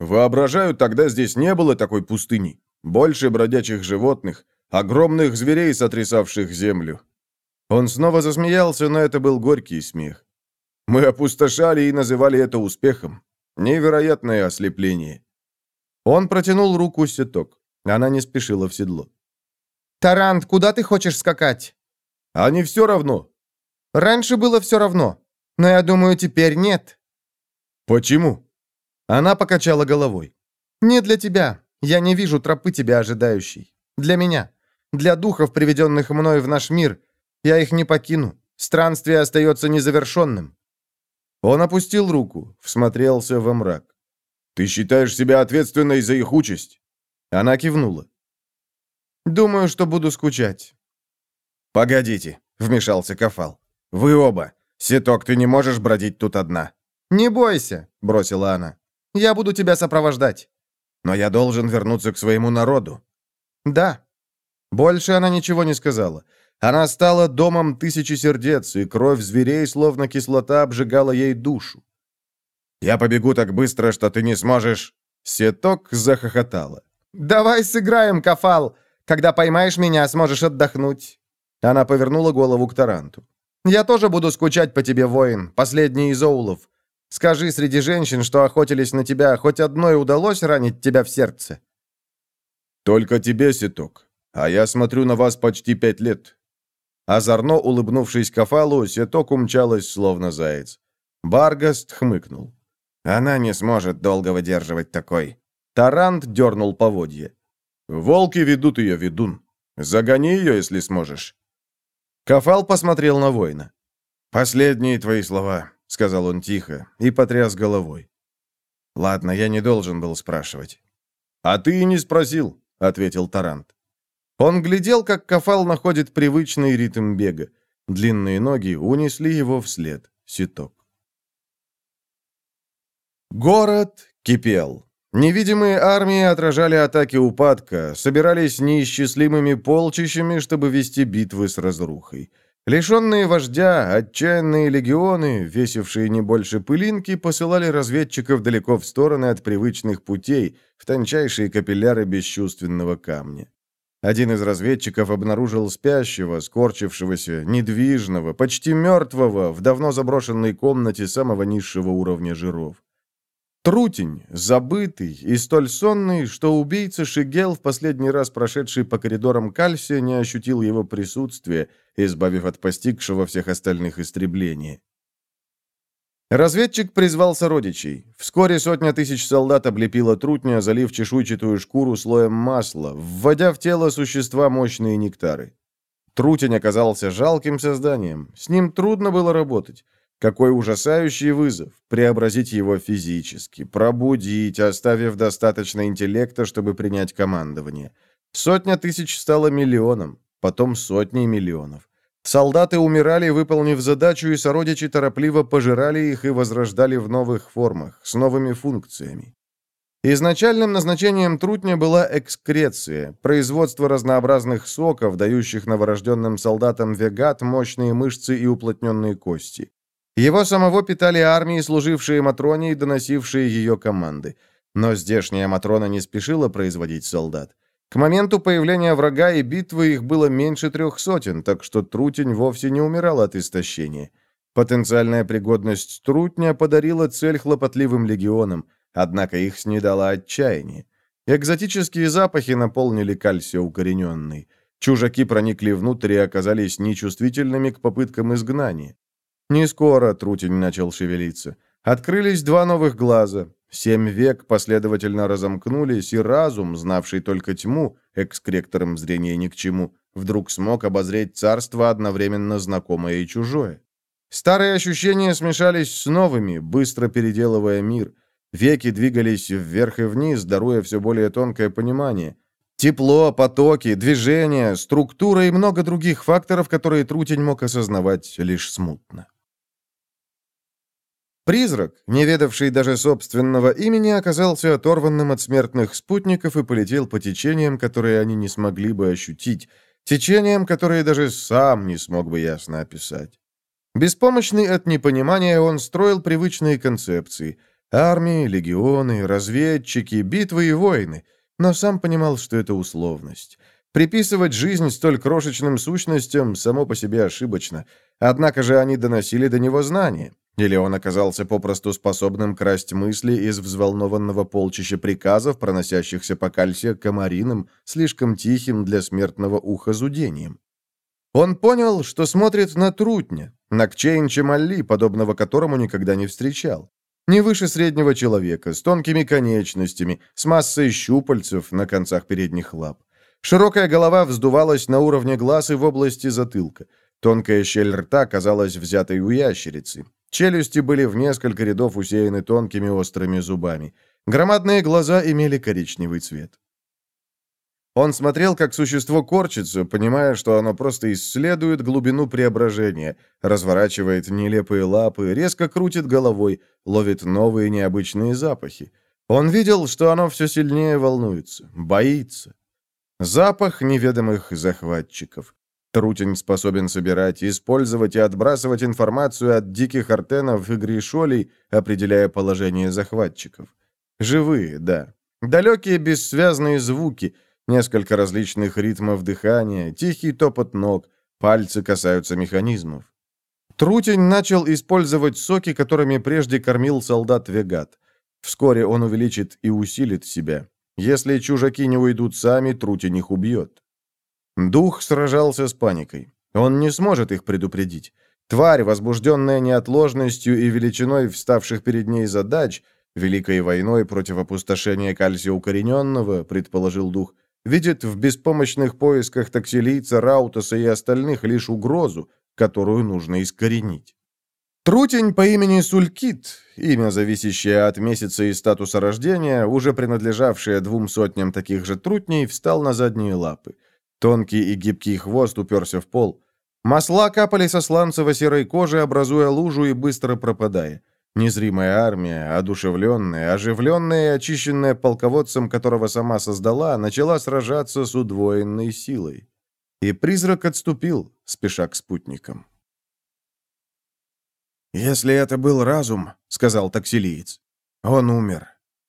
Speaker 1: Воображаю, тогда здесь не было такой пустыни. Больше бродячих животных, огромных зверей, сотрясавших землю. Он снова засмеялся, но это был горький смех. Мы опустошали и называли это успехом. Невероятное ослепление. Он протянул руку Сеток. Она не спешила в седло.
Speaker 2: «Тарант, куда ты хочешь скакать?»
Speaker 1: «А не все равно».
Speaker 2: «Раньше было все равно, но я думаю, теперь нет».
Speaker 1: «Почему?»
Speaker 2: Она покачала головой. «Не для тебя. Я не вижу тропы тебя ожидающей. Для меня. Для духов, приведенных мной в наш мир. Я их не покину. Странствие остается незавершенным».
Speaker 1: Он опустил руку, всмотрелся во мрак. «Ты считаешь себя ответственной за их участь?» Она кивнула.
Speaker 2: «Думаю, что буду скучать».
Speaker 1: «Погодите», — вмешался Кафал. «Вы оба. Сеток, ты не можешь бродить тут одна».
Speaker 2: «Не бойся», — бросила она. «Я буду тебя сопровождать».
Speaker 1: «Но я должен вернуться к своему народу».
Speaker 2: «Да». Больше она ничего не сказала. Она стала домом тысячи сердец, и кровь зверей, словно кислота, обжигала ей душу.
Speaker 1: «Я побегу так быстро, что ты не сможешь...» Сеток захохотала.
Speaker 2: «Давай сыграем, Кафал. Когда поймаешь меня, сможешь отдохнуть». Она повернула голову к Таранту. «Я тоже буду скучать по тебе, воин, последний из оулов. Скажи среди женщин, что охотились на тебя, хоть одной удалось ранить тебя в сердце?»
Speaker 1: «Только тебе, Сеток. А я смотрю на вас почти пять лет». Озорно улыбнувшись Кафалу, Сеток умчалась, словно заяц. Баргаст хмыкнул. «Она не сможет долго выдерживать такой». Тарант дернул поводья. «Волки ведут ее, ведун. Загони ее, если сможешь». Кафал посмотрел на воина. «Последние твои слова», — сказал он тихо и потряс головой. «Ладно, я не должен был спрашивать». «А ты и не спросил», — ответил Тарант. Он глядел, как Кафал находит привычный ритм бега. Длинные ноги унесли его вслед. Сеток. Город кипел. Невидимые армии отражали атаки упадка, собирались неисчислимыми полчищами, чтобы вести битвы с разрухой. Лишенные вождя, отчаянные легионы, весившие не больше пылинки, посылали разведчиков далеко в стороны от привычных путей, в тончайшие капилляры бесчувственного камня. Один из разведчиков обнаружил спящего, скорчившегося, недвижного, почти мертвого, в давно заброшенной комнате самого низшего уровня жиров. Трутень, забытый и столь сонный, что убийца Шигел, в последний раз прошедший по коридорам Кальсия, не ощутил его присутствия, избавив от постигшего всех остальных истребления. Разведчик призвал сородичей. Вскоре сотня тысяч солдат облепила трутня, залив чешуйчатую шкуру слоем масла, вводя в тело существа мощные нектары. Трутень оказался жалким созданием. С ним трудно было работать. Какой ужасающий вызов – преобразить его физически, пробудить, оставив достаточно интеллекта, чтобы принять командование. Сотня тысяч стала миллионом, потом сотней миллионов. Солдаты умирали, выполнив задачу, и сородичи торопливо пожирали их и возрождали в новых формах, с новыми функциями. Изначальным назначением трутня была экскреция, производство разнообразных соков, дающих новорожденным солдатам вегат мощные мышцы и уплотненные кости. Его самого питали армии, служившие Матроне и доносившие ее команды. Но здешняя Матрона не спешила производить солдат. К моменту появления врага и битвы их было меньше трех сотен, так что трутень вовсе не умирал от истощения. Потенциальная пригодность трутня подарила цель хлопотливым легионам, однако их снедало отчаяние. Экзотические запахи наполнили Кальсия укорененный. Чужаки проникли внутрь и оказались нечувствительными к попыткам изгнания. Не скоро трутень начал шевелиться. Открылись два новых глаза. Семь век последовательно разомкнулись, и разум, знавший только тьму, экскректором зрения ни к чему, вдруг смог обозреть царство, одновременно знакомое и чужое. Старые ощущения смешались с новыми, быстро переделывая мир. Веки двигались вверх и вниз, даруя все более тонкое понимание. Тепло, потоки, движение, структура и много других факторов, которые трутень мог осознавать лишь смутно. Призрак, не ведавший даже собственного имени, оказался оторванным от смертных спутников и полетел по течениям, которые они не смогли бы ощутить, течениям, которые даже сам не смог бы ясно описать. Беспомощный от непонимания, он строил привычные концепции.
Speaker 2: Армии, легионы, разведчики, битвы и войны. Но сам понимал, что это условность. Приписывать жизнь столь крошечным сущностям само по себе ошибочно. Однако же они доносили до него знания. Или он оказался попросту способным красть мысли из взволнованного полчища приказов, проносящихся по кальсе комариным, слишком тихим для смертного уха зудением. Он понял, что смотрит на трутня, на Кчейн Чемалли, подобного которому никогда не встречал. Не выше среднего человека, с тонкими конечностями, с массой щупальцев на концах передних лап. Широкая голова вздувалась на уровне глаз и в области затылка. Тонкая щель рта казалась взятой у ящерицы. Челюсти были в несколько рядов усеяны тонкими острыми зубами. Громадные глаза имели коричневый цвет. Он смотрел, как существо корчится, понимая, что оно просто исследует глубину преображения, разворачивает нелепые лапы, резко крутит головой, ловит новые необычные запахи. Он видел, что оно все сильнее волнуется, боится. Запах неведомых захватчиков. Трутень способен собирать, использовать и отбрасывать информацию от диких артенов и гришолей, определяя положение захватчиков. Живые, да. Далекие бессвязные звуки, несколько различных ритмов дыхания, тихий топот ног, пальцы касаются механизмов. Трутень начал использовать соки, которыми прежде кормил солдат Вегат. Вскоре он увеличит и усилит себя. Если чужаки не уйдут сами, Трутень их убьет. Дух сражался с паникой. Он не сможет их предупредить. Тварь, возбужденная неотложностью и величиной вставших перед ней задач, Великой войной против опустошения кальция укорененного, предположил дух, видит в беспомощных поисках таксилийца, Раутоса и остальных лишь угрозу, которую нужно искоренить. Трутень по имени Сулькит, имя, зависящее от месяца и статуса рождения, уже принадлежавшее двум сотням таких же трутней, встал на задние лапы. Тонкий и гибкий хвост уперся в пол. Масла капали со сланцево-серой кожи, образуя лужу и быстро пропадая. Незримая армия, одушевленная, оживленная и очищенная полководцем, которого сама создала, начала сражаться с удвоенной силой. И призрак отступил, спеша к спутникам. «Если это был разум, — сказал таксилиец, — он умер».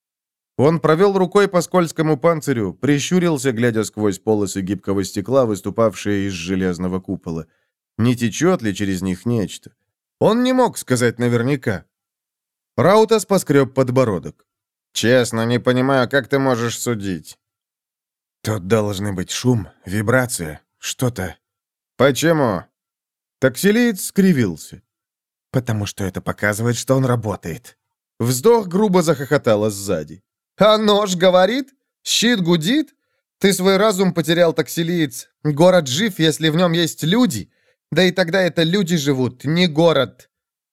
Speaker 2: Он провел рукой по скользкому панцирю, прищурился, глядя сквозь полосы гибкого стекла, выступавшие из железного купола. Не течет ли через них нечто? Он не мог сказать наверняка. Раутас поскреб подбородок. «Честно, не понимаю, как ты можешь судить?» «Тут должны быть шум, вибрация, что-то». «Почему?» Таксилиец скривился. «Потому что это показывает, что он работает». Вздох грубо захохотало сзади. «А нож говорит? Щит гудит? Ты свой разум потерял, таксилиец. Город жив, если в нем есть люди. Да и тогда это люди живут, не город».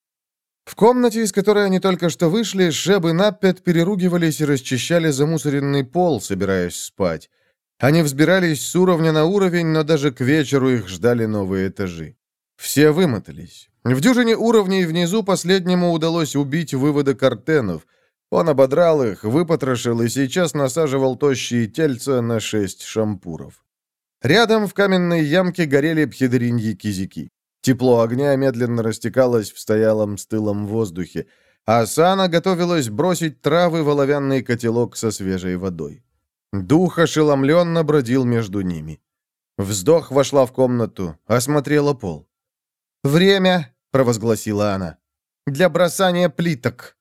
Speaker 2: В комнате, из которой они только что вышли, Шеб и Наппет переругивались и расчищали замусоренный пол, собираясь спать. Они взбирались с уровня на уровень, но даже к вечеру их ждали новые этажи. Все вымотались. В дюжине уровней внизу последнему удалось убить выводок артенов. Он ободрал их, выпотрошил и сейчас насаживал тощие тельца на шесть шампуров. Рядом в каменной ямке горели пхидриньи кизяки. Тепло огня медленно растекалось в стоялом стылом воздухе, а Сана готовилась бросить травы в оловянный котелок со свежей водой. Дух ошеломленно бродил между ними. Вздох вошла в комнату, осмотрела пол. «Время!» — провозгласила она. «Для бросания плиток!»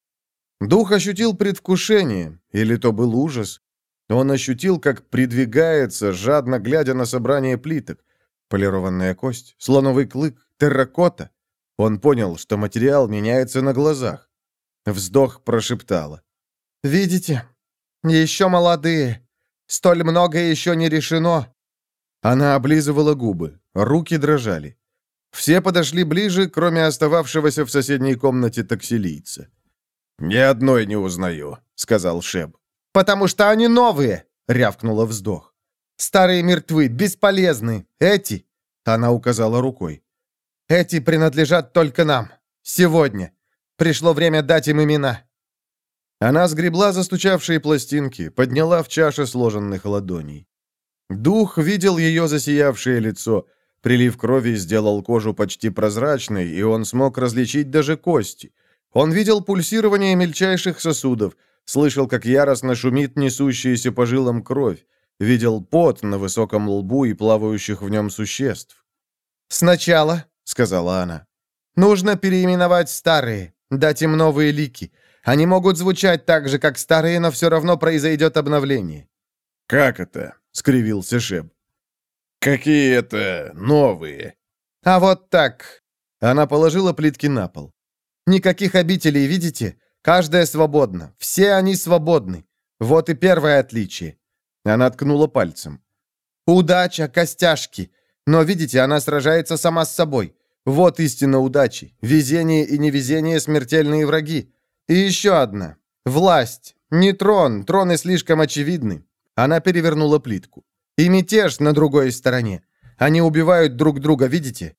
Speaker 2: Дух ощутил предвкушение, или то был ужас. Он ощутил, как придвигается, жадно глядя на собрание плиток. Полированная кость, слоновый клык, терракота. Он понял, что материал меняется на глазах. Вздох прошептала. «Видите? Еще молодые. Столь многое еще не решено». Она облизывала губы, руки дрожали. Все подошли ближе, кроме остававшегося в соседней комнате таксилийца. «Ни одной не узнаю», — сказал Шеб. «Потому что они новые», — рявкнула вздох. «Старые мертвы, бесполезны. Эти...» — она указала рукой. «Эти принадлежат только нам. Сегодня. Пришло время дать им имена». Она сгребла застучавшие пластинки, подняла в чаше сложенных ладоней. Дух видел ее засиявшее лицо. Прилив крови сделал кожу почти прозрачной, и он смог различить даже кости. Он видел пульсирование мельчайших сосудов, слышал, как яростно шумит несущаяся по жилам кровь, видел пот на высоком лбу и плавающих в нем существ. «Сначала», — сказала она, — «нужно переименовать старые, дать им новые лики. Они могут звучать так же, как старые, но все равно произойдет обновление».
Speaker 1: «Как это?» — скривился Шеб. «Какие это новые?»
Speaker 2: «А вот так». Она положила плитки на пол. «Никаких обителей, видите? Каждая свободна. Все они свободны. Вот и первое отличие». Она ткнула пальцем. «Удача, костяшки. Но, видите, она сражается сама с собой. Вот истина удачи. Везение и невезение — смертельные враги. И еще одна. Власть. Не трон. Троны слишком очевидны». Она перевернула плитку. «И мятеж на другой стороне. Они убивают друг друга, видите?»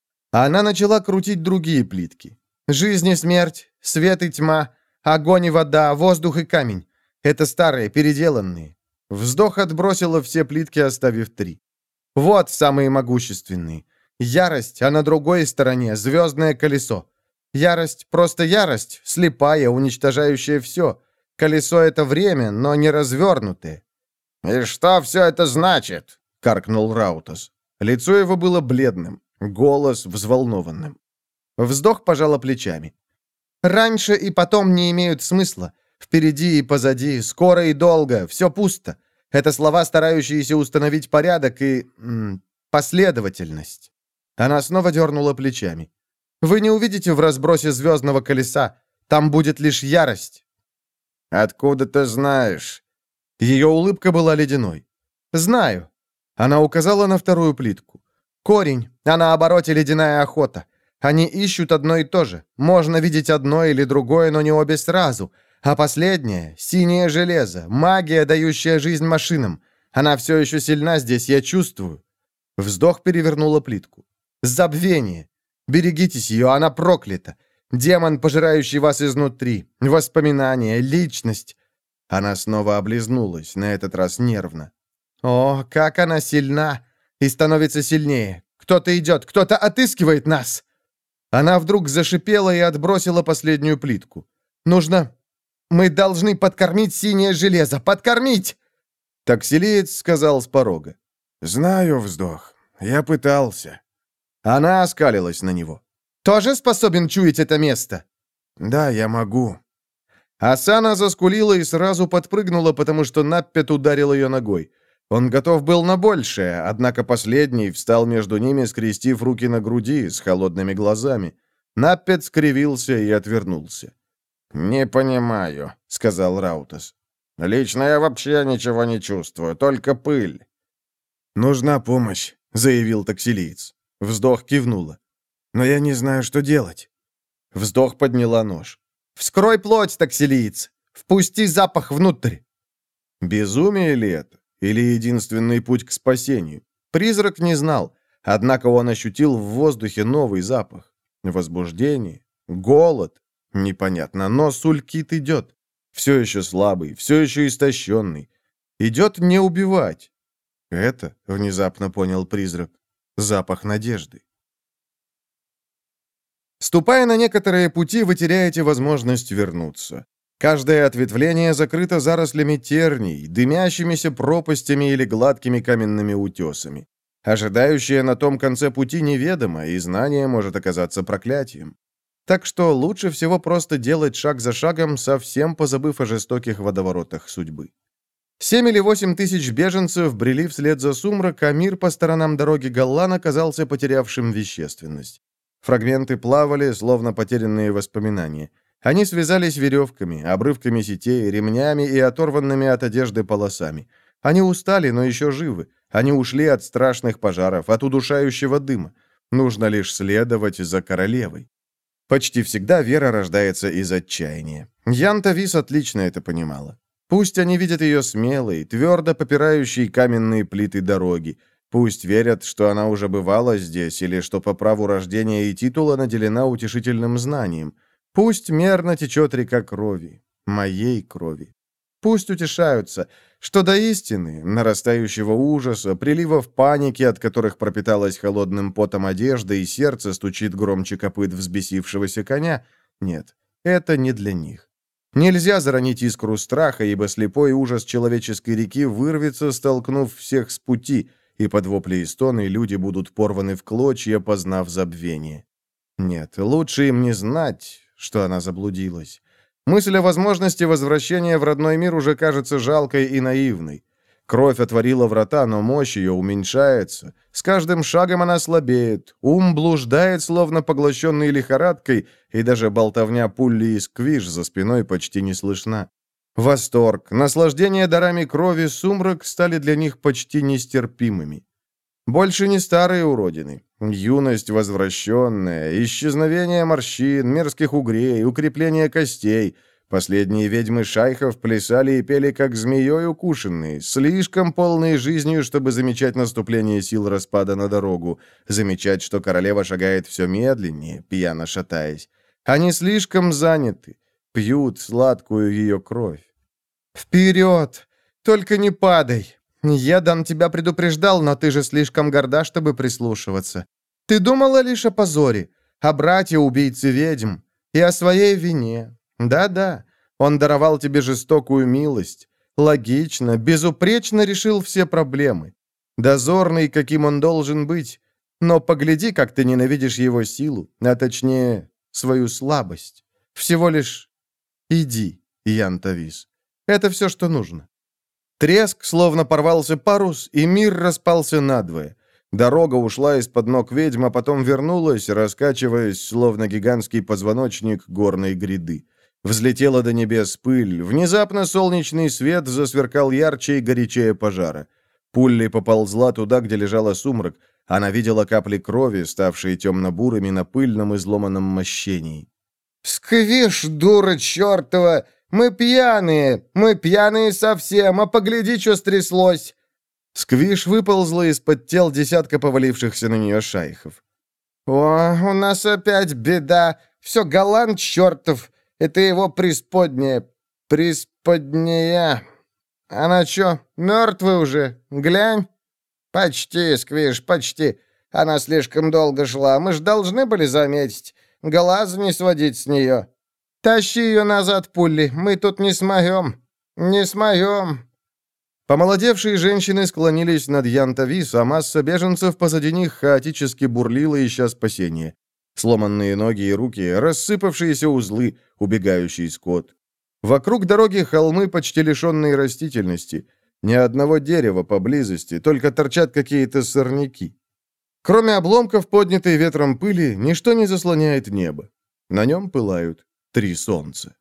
Speaker 2: Она начала крутить другие плитки. «Жизнь и смерть, свет и тьма, огонь и вода, воздух и камень. Это старые, переделанные». Вздох отбросила все плитки, оставив три. «Вот самые могущественные. Ярость, а на другой стороне звездное колесо. Ярость, просто ярость, слепая, уничтожающая все. Колесо — это время, но не развернутое».
Speaker 1: «И что все это значит?» — каркнул Раутос.
Speaker 2: Лицо его было бледным, голос взволнованным. Вздох пожала плечами. «Раньше и потом не имеют смысла. Впереди и позади, скоро и долго, все пусто. Это слова, старающиеся установить порядок и... М, последовательность». Она снова дернула плечами. «Вы не увидите в разбросе звездного колеса. Там будет лишь ярость».
Speaker 1: «Откуда ты знаешь?»
Speaker 2: Ее улыбка была ледяной. «Знаю». Она указала на вторую плитку. «Корень, а на обороте ледяная охота. Они ищут одно и то же. Можно видеть одно или другое, но не обе сразу. А последнее — синее железо, магия, дающая жизнь машинам. Она все еще сильна здесь, я чувствую». Вздох перевернула плитку. «Забвение. Берегитесь ее, она проклята. Демон, пожирающий вас изнутри. Воспоминания, личность». Она снова облизнулась, на этот раз нервно. «О, как она сильна! И становится сильнее! Кто-то идет, кто-то отыскивает нас!» Она вдруг зашипела и отбросила последнюю плитку. «Нужно... Мы должны подкормить синее железо! Подкормить!» Таксилиец сказал с порога.
Speaker 1: «Знаю, Вздох. Я пытался».
Speaker 2: Она оскалилась на него. «Тоже способен чуять это место?»
Speaker 1: «Да, я могу».
Speaker 2: Асана заскулила и сразу подпрыгнула, потому что Наппет ударил ее ногой. Он готов был на большее, однако последний встал между ними, скрестив руки на груди, с холодными глазами. Наппет скривился и отвернулся.
Speaker 1: «Не понимаю», — сказал Раутос. «Лично я вообще ничего не чувствую, только пыль».
Speaker 2: «Нужна помощь», — заявил таксилиец. Вздох кивнула. «Но я не знаю, что делать». Вздох подняла нож. «Вскрой плоть, таксилиец! Впусти запах внутрь!» Безумие ли это? Или единственный путь к спасению? Призрак не знал, однако он ощутил в воздухе новый запах. Возбуждение, голод. Непонятно, но Сулькит идет. Все еще слабый, все еще истощенный. Идет не убивать. Это, внезапно понял призрак, запах надежды. Ступая на некоторые пути, вы теряете возможность вернуться. Каждое ответвление закрыто зарослями терний, дымящимися пропастями или гладкими каменными утесами. Ожидающее на том конце пути неведомо, и знание может оказаться проклятием. Так что лучше всего просто делать шаг за шагом, совсем позабыв о жестоких водоворотах судьбы. Семь или восемь тысяч беженцев брели вслед за сумрак, а мир по сторонам дороги Галлан оказался потерявшим вещественность. Фрагменты плавали, словно потерянные воспоминания. Они связались веревками, обрывками сетей, ремнями и оторванными от одежды полосами. Они устали, но еще живы. Они ушли от страшных пожаров, от удушающего дыма. Нужно лишь следовать за королевой. Почти всегда вера рождается из отчаяния. Янта Вис отлично это понимала. Пусть они видят ее смелой, твердо попирающей каменные плиты дороги. Пусть верят, что она уже бывала здесь, или что по праву рождения и титула наделена утешительным знанием. Пусть мерно течет река крови, моей крови. Пусть утешаются, что до истины, нарастающего ужаса, приливов паники, от которых пропиталась холодным потом одежда и сердце стучит громче копыт взбесившегося коня, нет, это не для них. Нельзя заронить искру страха, ибо слепой ужас человеческой реки вырвется, столкнув всех с пути, и под вопли и стоны люди будут порваны в клочья, познав забвение. Нет, лучше им не знать, что она заблудилась. Мысль о возможности возвращения в родной мир уже кажется жалкой и наивной. Кровь отворила врата, но мощь ее уменьшается. С каждым шагом она слабеет. Ум блуждает, словно поглощенный лихорадкой, и даже болтовня Пулли и Сквиш за спиной почти не слышна. Восторг, наслаждение дарами крови, сумрак стали для них почти нестерпимыми. Больше не старые уродины. Юность возвращенная, исчезновение морщин, мерзких угрей, укрепление костей. Последние ведьмы шайхов плясали и пели, как змеей укушенные, слишком полные жизнью, чтобы замечать наступление сил распада на дорогу, замечать, что королева шагает все медленнее, пьяно шатаясь. Они слишком заняты, пьют сладкую ее кровь. «Вперед! Только не падай! Ядан тебя предупреждал, но ты же слишком горда, чтобы прислушиваться. Ты думала лишь о позоре, о брате убийцы ведьм и о своей вине. Да-да, он даровал тебе жестокую милость. Логично, безупречно решил все проблемы. Дозорный, каким он должен быть. Но погляди, как ты ненавидишь его силу, а точнее, свою слабость. Всего лишь иди, Ян Тавис. Это все, что нужно». Треск, словно порвался парус, и мир распался надвое. Дорога ушла из-под ног ведьм, а потом вернулась, раскачиваясь, словно гигантский позвоночник горной гряды. Взлетела до небес пыль. Внезапно солнечный свет засверкал ярче и горячее пожара. Пулли поползла туда, где лежала сумрак. Она видела капли крови, ставшие темно-бурыми на пыльном изломанном мощении.
Speaker 3: «Сквиш, дура чертова! Мы пьяные! Мы пьяные совсем! А погляди, что стряслось!»
Speaker 2: Сквиш выползла из-под тел десятка повалившихся на нее шайхов.
Speaker 3: «О, у нас опять беда! Все голланд чертов! Это его преисподняя! Преисподняя! Она что, мертвая уже? Глянь!» «Почти, Сквиш, почти! Она слишком долго шла, мы ж должны были заметить! Глаз не сводить с нее! Тащи ее назад, Пулли, мы тут не смоем! Не смоем!»
Speaker 2: Помолодевшие женщины склонились над Ян Тавис, а масса беженцев позади них хаотически бурлила, ища спасения. Сломанные ноги и руки, рассыпавшиеся узлы, убегающий скот. Вокруг дороги холмы, почти лишенные растительности. Ни одного дерева поблизости, только торчат какие-то сорняки. Кроме обломков, поднятой ветром пыли, ничто не заслоняет небо. На нем пылают три солнца.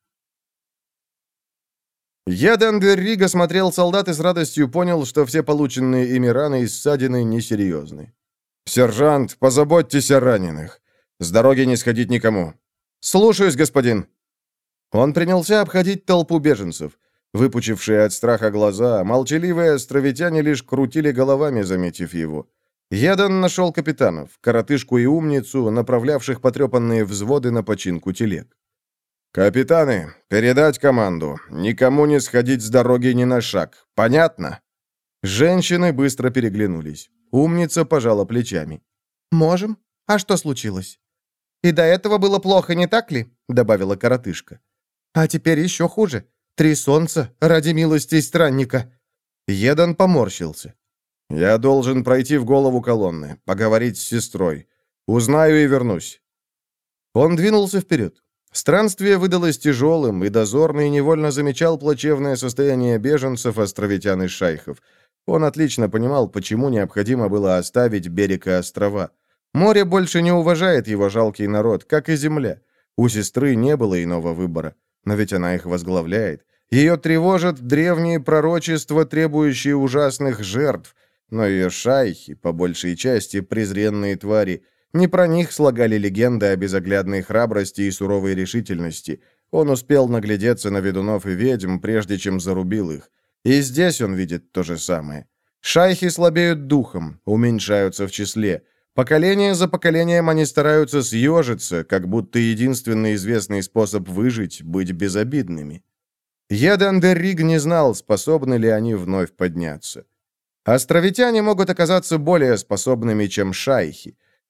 Speaker 2: Ядан Деррига смотрел солдат и с радостью понял, что все полученные ими раны и ссадины несерьезны. «Сержант, позаботьтесь о раненых. С дороги не сходить никому». «Слушаюсь, господин». Он принялся обходить толпу беженцев. Выпучившие от страха глаза, молчаливые островитяне лишь крутили головами, заметив его. Ядан нашел капитанов, коротышку и умницу, направлявших потрепанные взводы на починку телег. «Капитаны, передать команду. Никому не сходить с дороги ни на шаг. Понятно?» Женщины быстро переглянулись. Умница пожала плечами.
Speaker 3: «Можем. А что случилось?» «И до этого было плохо, не так ли?» Добавила коротышка. «А теперь еще хуже. Три солнца ради милости странника».
Speaker 2: Едан поморщился. «Я должен пройти в голову колонны, поговорить с сестрой. Узнаю и вернусь». Он двинулся вперед. Странствие выдалось тяжелым, и дозорный невольно замечал плачевное состояние беженцев, островитян и шайхов. Он отлично понимал, почему необходимо было оставить берег и острова. Море больше не уважает его жалкий народ, как и земля. У сестры не было иного выбора, но ведь она их возглавляет. Ее тревожат древние пророчества, требующие ужасных жертв, но ее шайхи, по большей части, презренные твари. Не про них слагали легенды о безоглядной храбрости и суровой решительности. Он успел наглядеться на ведунов и ведьм, прежде чем зарубил их. И здесь он видит то же самое. Шайхи слабеют духом, уменьшаются в числе. Поколение за поколением они стараются съежиться, как будто единственный известный способ выжить — быть безобидными. Ядан Дерриг не знал, способны ли они вновь подняться. Островитяне могут оказаться более способными, чем шайхи.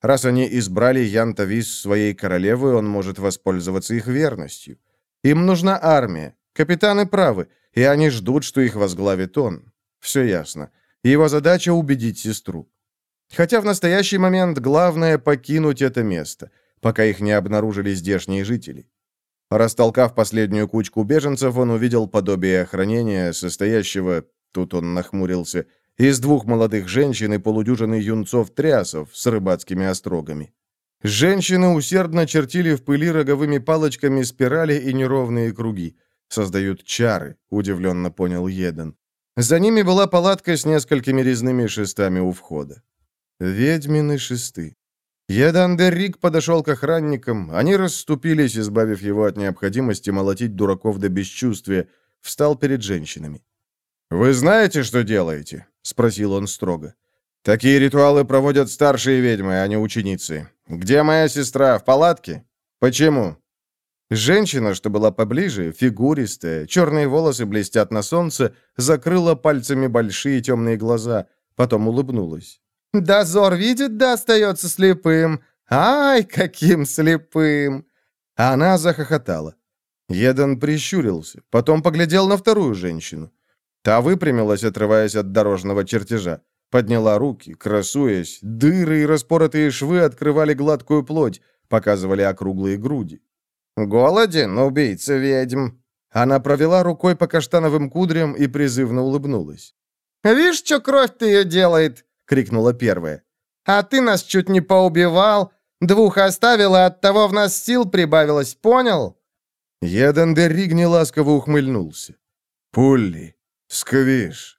Speaker 2: Раз они избрали Янтавис своей королевой, он может воспользоваться их верностью. Им нужна армия. Капитаны правы, и они ждут, что их возглавит он. Все ясно. Его задача — убедить сестру. Хотя в настоящий момент главное — покинуть это место, пока их не обнаружили здешние жители. Растолкав последнюю кучку беженцев, он увидел подобие охранения, состоящего, тут он нахмурился, из двух молодых женщин и полудюжины юнцов-трясов с рыбацкими острогами. Женщины усердно чертили в пыли роговыми палочками спирали и неровные круги. Создают чары, удивленно понял Еден. За ними была палатка с несколькими резными шестами у входа. Ведьмины шесты. Едан Деррик подошел к охранникам, они расступились, избавив его от необходимости молотить дураков до бесчувствия, встал перед женщинами. «Вы знаете, что делаете?» — спросил он строго. «Такие ритуалы проводят старшие ведьмы, а не ученицы. Где моя сестра? В палатке? Почему?» Женщина, что была поближе, фигуристая, черные волосы блестят на солнце, закрыла пальцами большие темные глаза, потом улыбнулась. «Дозор видит, да остается слепым. Ай, каким слепым!» Она захохотала. Еден прищурился, потом поглядел на вторую женщину. Та выпрямилась, отрываясь от дорожного чертежа. Подняла руки, красуясь. Дыры и распоротые швы открывали гладкую плоть, показывали округлые груди. «Голоден, убийца ведьм!» Она провела рукой по каштановым кудрям и призывно улыбнулась. «Видишь, что кровь-то ее делает?» — крикнула первая. «А ты нас чуть не поубивал. Двух оставил, и оттого в нас сил прибавилось, понял?» Еден Деррик неласково ухмыльнулся. «Пулли! Сквиш!»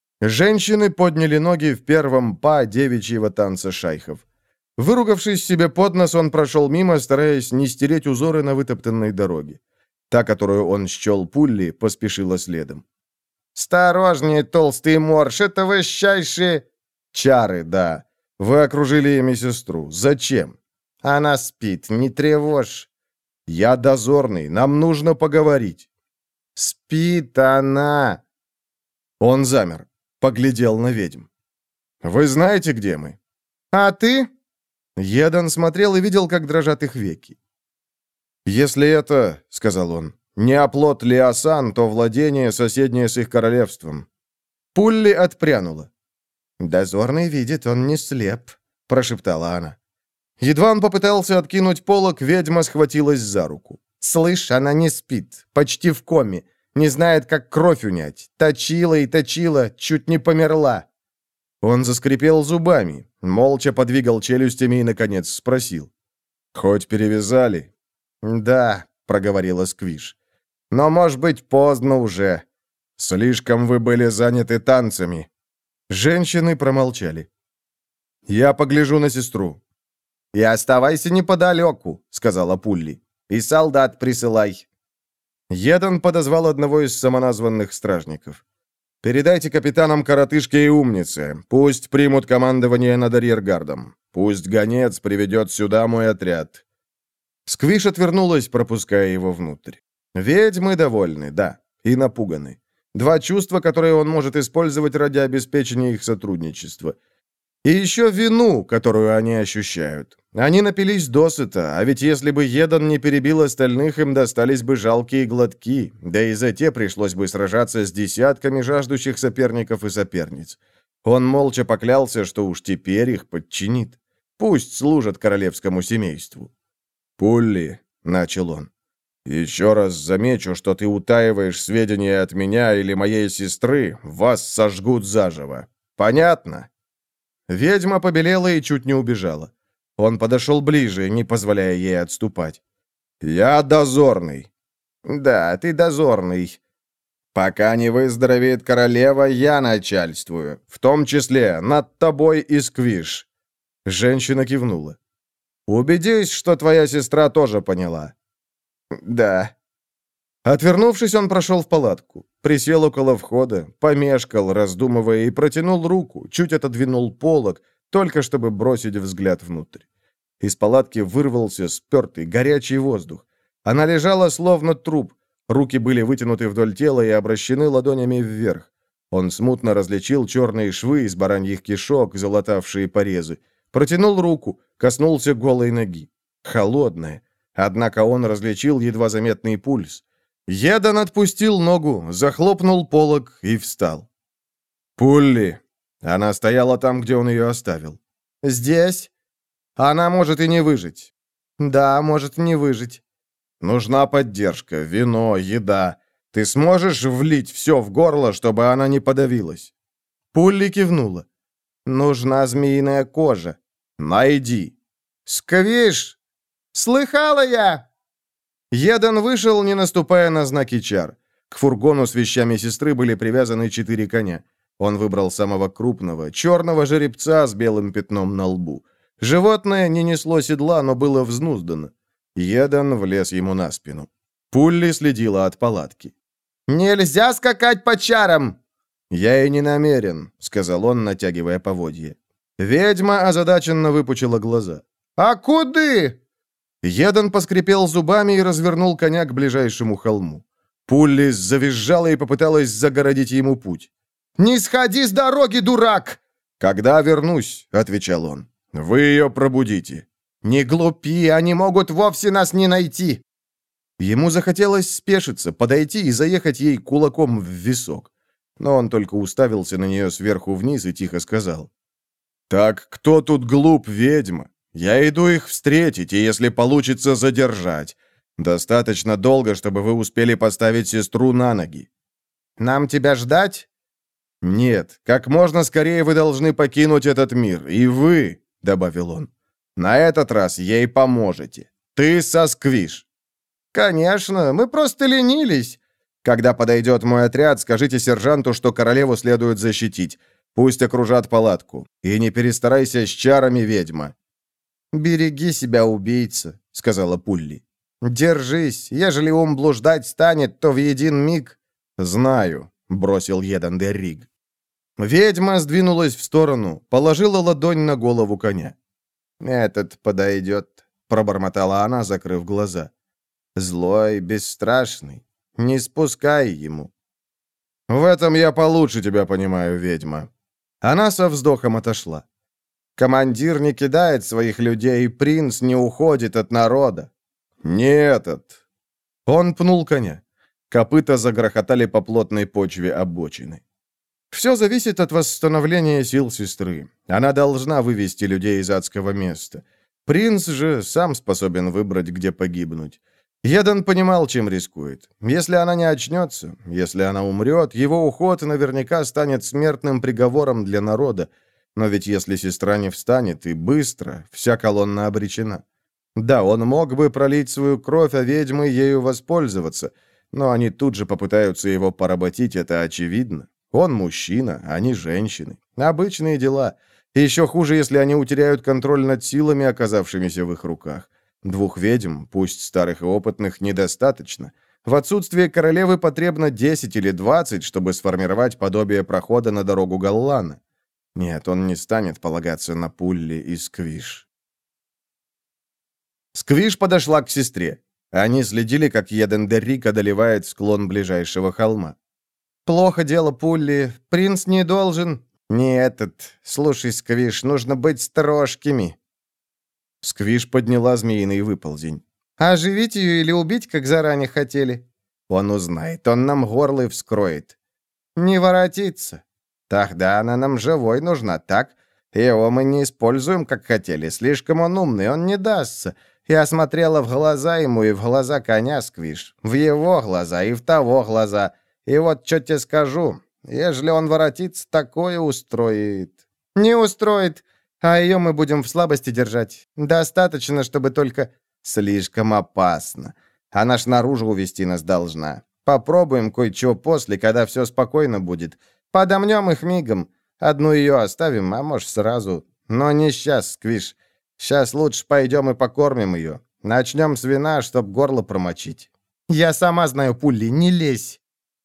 Speaker 2: Женщины подняли ноги в первом па девичьего танца шайхов. Выругавшись себе под нос, он прошел мимо, стараясь не стереть узоры на вытоптанной дороге. Та, которую он счел Пулли, поспешила следом. «Осторожнее, толстый морж, это высчайшие...» «Чары, да. Вы окружили ими сестру. Зачем?» «Она спит, не тревожь». «Я дозорный, нам нужно поговорить». «Спит она!» Он замер, поглядел на ведьм. «Вы знаете, где мы?» «А ты?» Едан смотрел и видел, как дрожат их веки. «Если это, — сказал он, — не оплот Лиасан, то владение, соседнее с их королевством». Пулли отпрянула. «Дозорный видит, он не слеп», — прошептала она. Едва он попытался откинуть полог, ведьма схватилась за руку. «Слышь, она не спит, почти в коме, не знает, как кровь унять. Точила и точила, чуть не померла». Он заскрипел зубами, молча подвигал челюстями и, наконец, спросил. «Хоть перевязали?» «Да», — проговорила Сквиш. «Но, может быть, поздно уже. Слишком вы были заняты танцами». Женщины промолчали. «Я погляжу на сестру». «И оставайся неподалеку», — сказала Пулли. «И солдат присылай». Едан подозвал одного из самоназванных стражников. «Передайте капитанам коротышке и умнице. Пусть примут командование над арьергардом. Пусть гонец приведет сюда мой отряд». Сквиш отвернулась, пропуская его внутрь. Ведьмы довольны, да, и напуганы. Два чувства, которые он может использовать ради обеспечения их сотрудничества. И еще вину, которую они ощущают. Они напились досыта, а ведь если бы Едан не перебил остальных, им достались бы жалкие глотки, да и за те пришлось бы сражаться с десятками жаждущих соперников и соперниц. Он молча поклялся, что уж теперь их подчинит. Пусть служат королевскому семейству. «Пулли», — начал он, — «еще раз замечу, что ты утаиваешь сведения от меня или моей сестры, вас сожгут заживо. Понятно?» Ведьма побелела и чуть не убежала. Он подошел ближе, не позволяя ей отступать. «Я дозорный». «Да, ты дозорный. Пока не выздоровеет королева, я начальствую, в том числе над тобой и Сквиш». Женщина кивнула. «Убедись, что твоя сестра тоже поняла». «Да». Отвернувшись, он прошел в палатку, присел около входа, помешкал, раздумывая, и протянул руку, чуть отодвинул полог, только чтобы бросить взгляд внутрь. Из палатки вырвался спертый, горячий воздух. Она лежала, словно труп. Руки были вытянуты вдоль тела и обращены ладонями вверх. Он смутно различил черные швы из бараньих кишок, залатавшие порезы. Протянул руку, коснулся голой ноги. Холодная. Однако он различил едва заметный пульс. Едан отпустил ногу, захлопнул полог и встал. «Пулли!» Она стояла там, где он ее оставил.
Speaker 3: «Здесь?
Speaker 2: Она может и не выжить.
Speaker 3: Да, может не выжить».
Speaker 2: Нужна поддержка, вино, еда. Ты сможешь влить все в горло, чтобы она не подавилась?» Пулли кивнула.
Speaker 3: «Нужна змеиная кожа».
Speaker 2: «Найди».
Speaker 3: «Сквиш! Слыхала я!»
Speaker 2: Едан вышел, не наступая на знаки чар. К фургону с вещами сестры были привязаны четыре коня. Он выбрал самого крупного, черного жеребца с белым пятном на лбу. Животное не несло седла, но было взнуздано. Едан влез ему на спину. Пулли следила от палатки.
Speaker 3: «Нельзя скакать по чарам!»
Speaker 2: «Я и не намерен», — сказал он, натягивая поводье. Ведьма озадаченно выпучила глаза.
Speaker 3: «А куды?»
Speaker 2: Едан поскрипел зубами и развернул коня к ближайшему холму. Пулли завизжала и попыталась загородить ему путь.
Speaker 3: «Не сходи с дороги, дурак!»
Speaker 2: «Когда вернусь», — отвечал он, — «вы ее пробудите».
Speaker 3: «Не глупи, они могут вовсе нас не найти!»
Speaker 2: Ему захотелось спешиться, подойти и заехать ей кулаком в висок. Но он только уставился на нее сверху вниз и тихо сказал. «Так кто тут глуп, ведьма? Я иду их встретить, и если получится, задержать. Достаточно долго, чтобы вы успели поставить сестру на ноги».
Speaker 3: «Нам тебя ждать?»
Speaker 2: «Нет, как можно скорее вы должны покинуть этот мир, и вы», — добавил он, — «на этот раз ей поможете. Ты со Сквиш».
Speaker 3: «Конечно, мы просто ленились».
Speaker 2: «Когда подойдет мой отряд, скажите сержанту, что королеву следует защитить. Пусть окружат палатку. И не перестарайся с чарами, ведьма».
Speaker 3: «Береги себя, убийца», — сказала Пулли. «Держись, ежели ум блуждать станет, то в един миг...»
Speaker 2: «Знаю», — бросил Едан де Риг. Ведьма сдвинулась в сторону, положила ладонь на голову коня.
Speaker 3: «Этот подойдет», — пробормотала она, закрыв глаза. «Злой, бесстрашный. Не спускай ему».
Speaker 2: «В этом я получше тебя понимаю, ведьма». Она со вздохом отошла.
Speaker 3: «Командир не кидает своих людей, принц не уходит от народа».
Speaker 2: «Не этот». Он пнул коня. Копыта загрохотали по плотной почве обочины. Все зависит от восстановления сил сестры. Она должна вывести людей из адского места. Принц же сам способен выбрать, где погибнуть. Едан понимал, чем рискует. Если она не очнется, если она умрет, его уход наверняка станет смертным приговором для народа. Но ведь если сестра не встанет, и быстро, вся колонна обречена. Да, он мог бы пролить свою кровь, а ведьмы ею воспользоваться, но они тут же попытаются его поработить, это очевидно. Он мужчина, они женщины. Обычные дела. Еще хуже, если они утеряют контроль над силами, оказавшимися в их руках. Двух ведьм, пусть старых и опытных, недостаточно. В отсутствие королевы потребно десять или двадцать, чтобы сформировать подобие прохода на дорогу Галлана. Нет, он не станет полагаться на Пулли и Сквиш. Сквиш подошла к сестре. Они следили, как Едан де Риг одолевает склон ближайшего холма.
Speaker 3: «Плохо дело, Пулли. Принц не должен...» «Не этот. Слушай, Сквиш, нужно быть строжкими».
Speaker 2: Сквиш подняла змеиный выползень.
Speaker 3: «Оживить ее или убить, как заранее хотели?»
Speaker 2: «Он узнает, он нам горло вскроет».
Speaker 3: «Не воротится».
Speaker 2: «Тогда она нам живой нужна, так? Его мы не используем, как хотели. Слишком он умный, он не дастся. Я смотрела в глаза ему и в глаза коня, Сквиш. В его глаза и в того глаза. И вот что тебе скажу. Ежели он воротится, такое устроит».
Speaker 3: «Не устроит. А ее мы будем в слабости держать. Достаточно, чтобы только...»
Speaker 2: «Слишком опасно. Она ж наружу увести нас должна. Попробуем кое-что после, когда все спокойно будет. Подомнем их мигом. Одну ее оставим, а может сразу. Но не сейчас, Сквиш. Сейчас лучше пойдем и покормим ее. Начнем с вина, чтоб горло промочить».
Speaker 3: «Я сама знаю, Пулли, не лезь».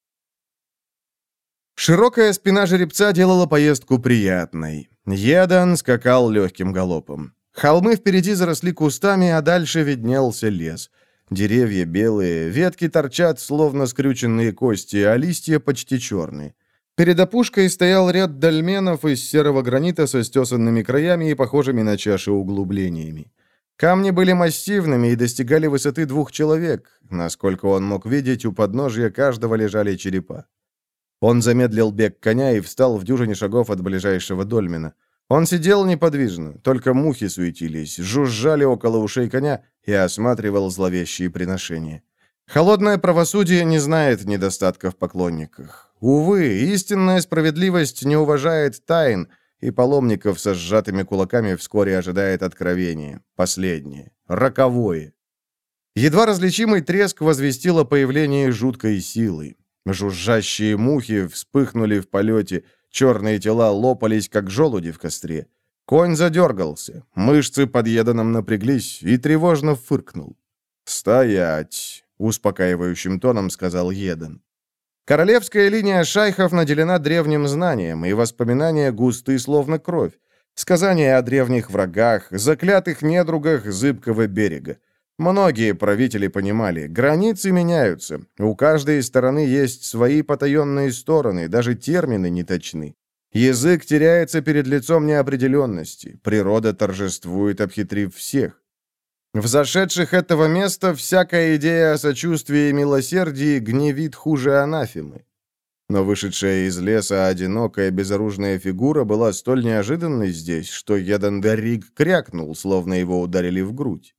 Speaker 2: Широкая спина жеребца делала поездку приятной. Едан скакал легким галопом. Холмы впереди заросли кустами, а дальше виднелся лес. Деревья белые, ветки торчат, словно скрюченные кости, а листья почти черные. Перед опушкой стоял ряд дольменов из серого гранита со стесанными краями и похожими на чаши углублениями. Камни были массивными и достигали высоты двух человек. Насколько он мог видеть, у подножия каждого лежали черепа. Он замедлил бег коня и встал в дюжине шагов от ближайшего дольмена. Он сидел неподвижно, только мухи суетились, жужжали около ушей коня и осматривал зловещие приношения. Холодное правосудие не знает недостатка в поклонниках. Увы, истинная справедливость не уважает тайн, и паломников со сжатыми кулаками вскоре ожидает откровение, последнее, роковое. Едва различимый треск возвестил о появлении жуткой силы. Жужжащие мухи вспыхнули в полете, черные тела лопались, как желуди в костре. Конь задергался, мышцы под Еданом напряглись и тревожно фыркнул. «Стоять!» — успокаивающим тоном сказал Едан. Королевская линия шайхов наделена древним знанием, и воспоминания густы, словно кровь. Сказания о древних врагах, заклятых недругах зыбкого берега. Многие правители понимали, границы меняются, у каждой стороны есть свои потаенные стороны, даже термины не точны. Язык теряется перед лицом неопределенности, природа торжествует, обхитрив всех. В зашедших этого места всякая идея о сочувствии и милосердии гневит хуже анафемы. Но вышедшая из леса одинокая безоружная фигура была столь неожиданной здесь, что Едан-де-Риг крякнул, словно его ударили в грудь.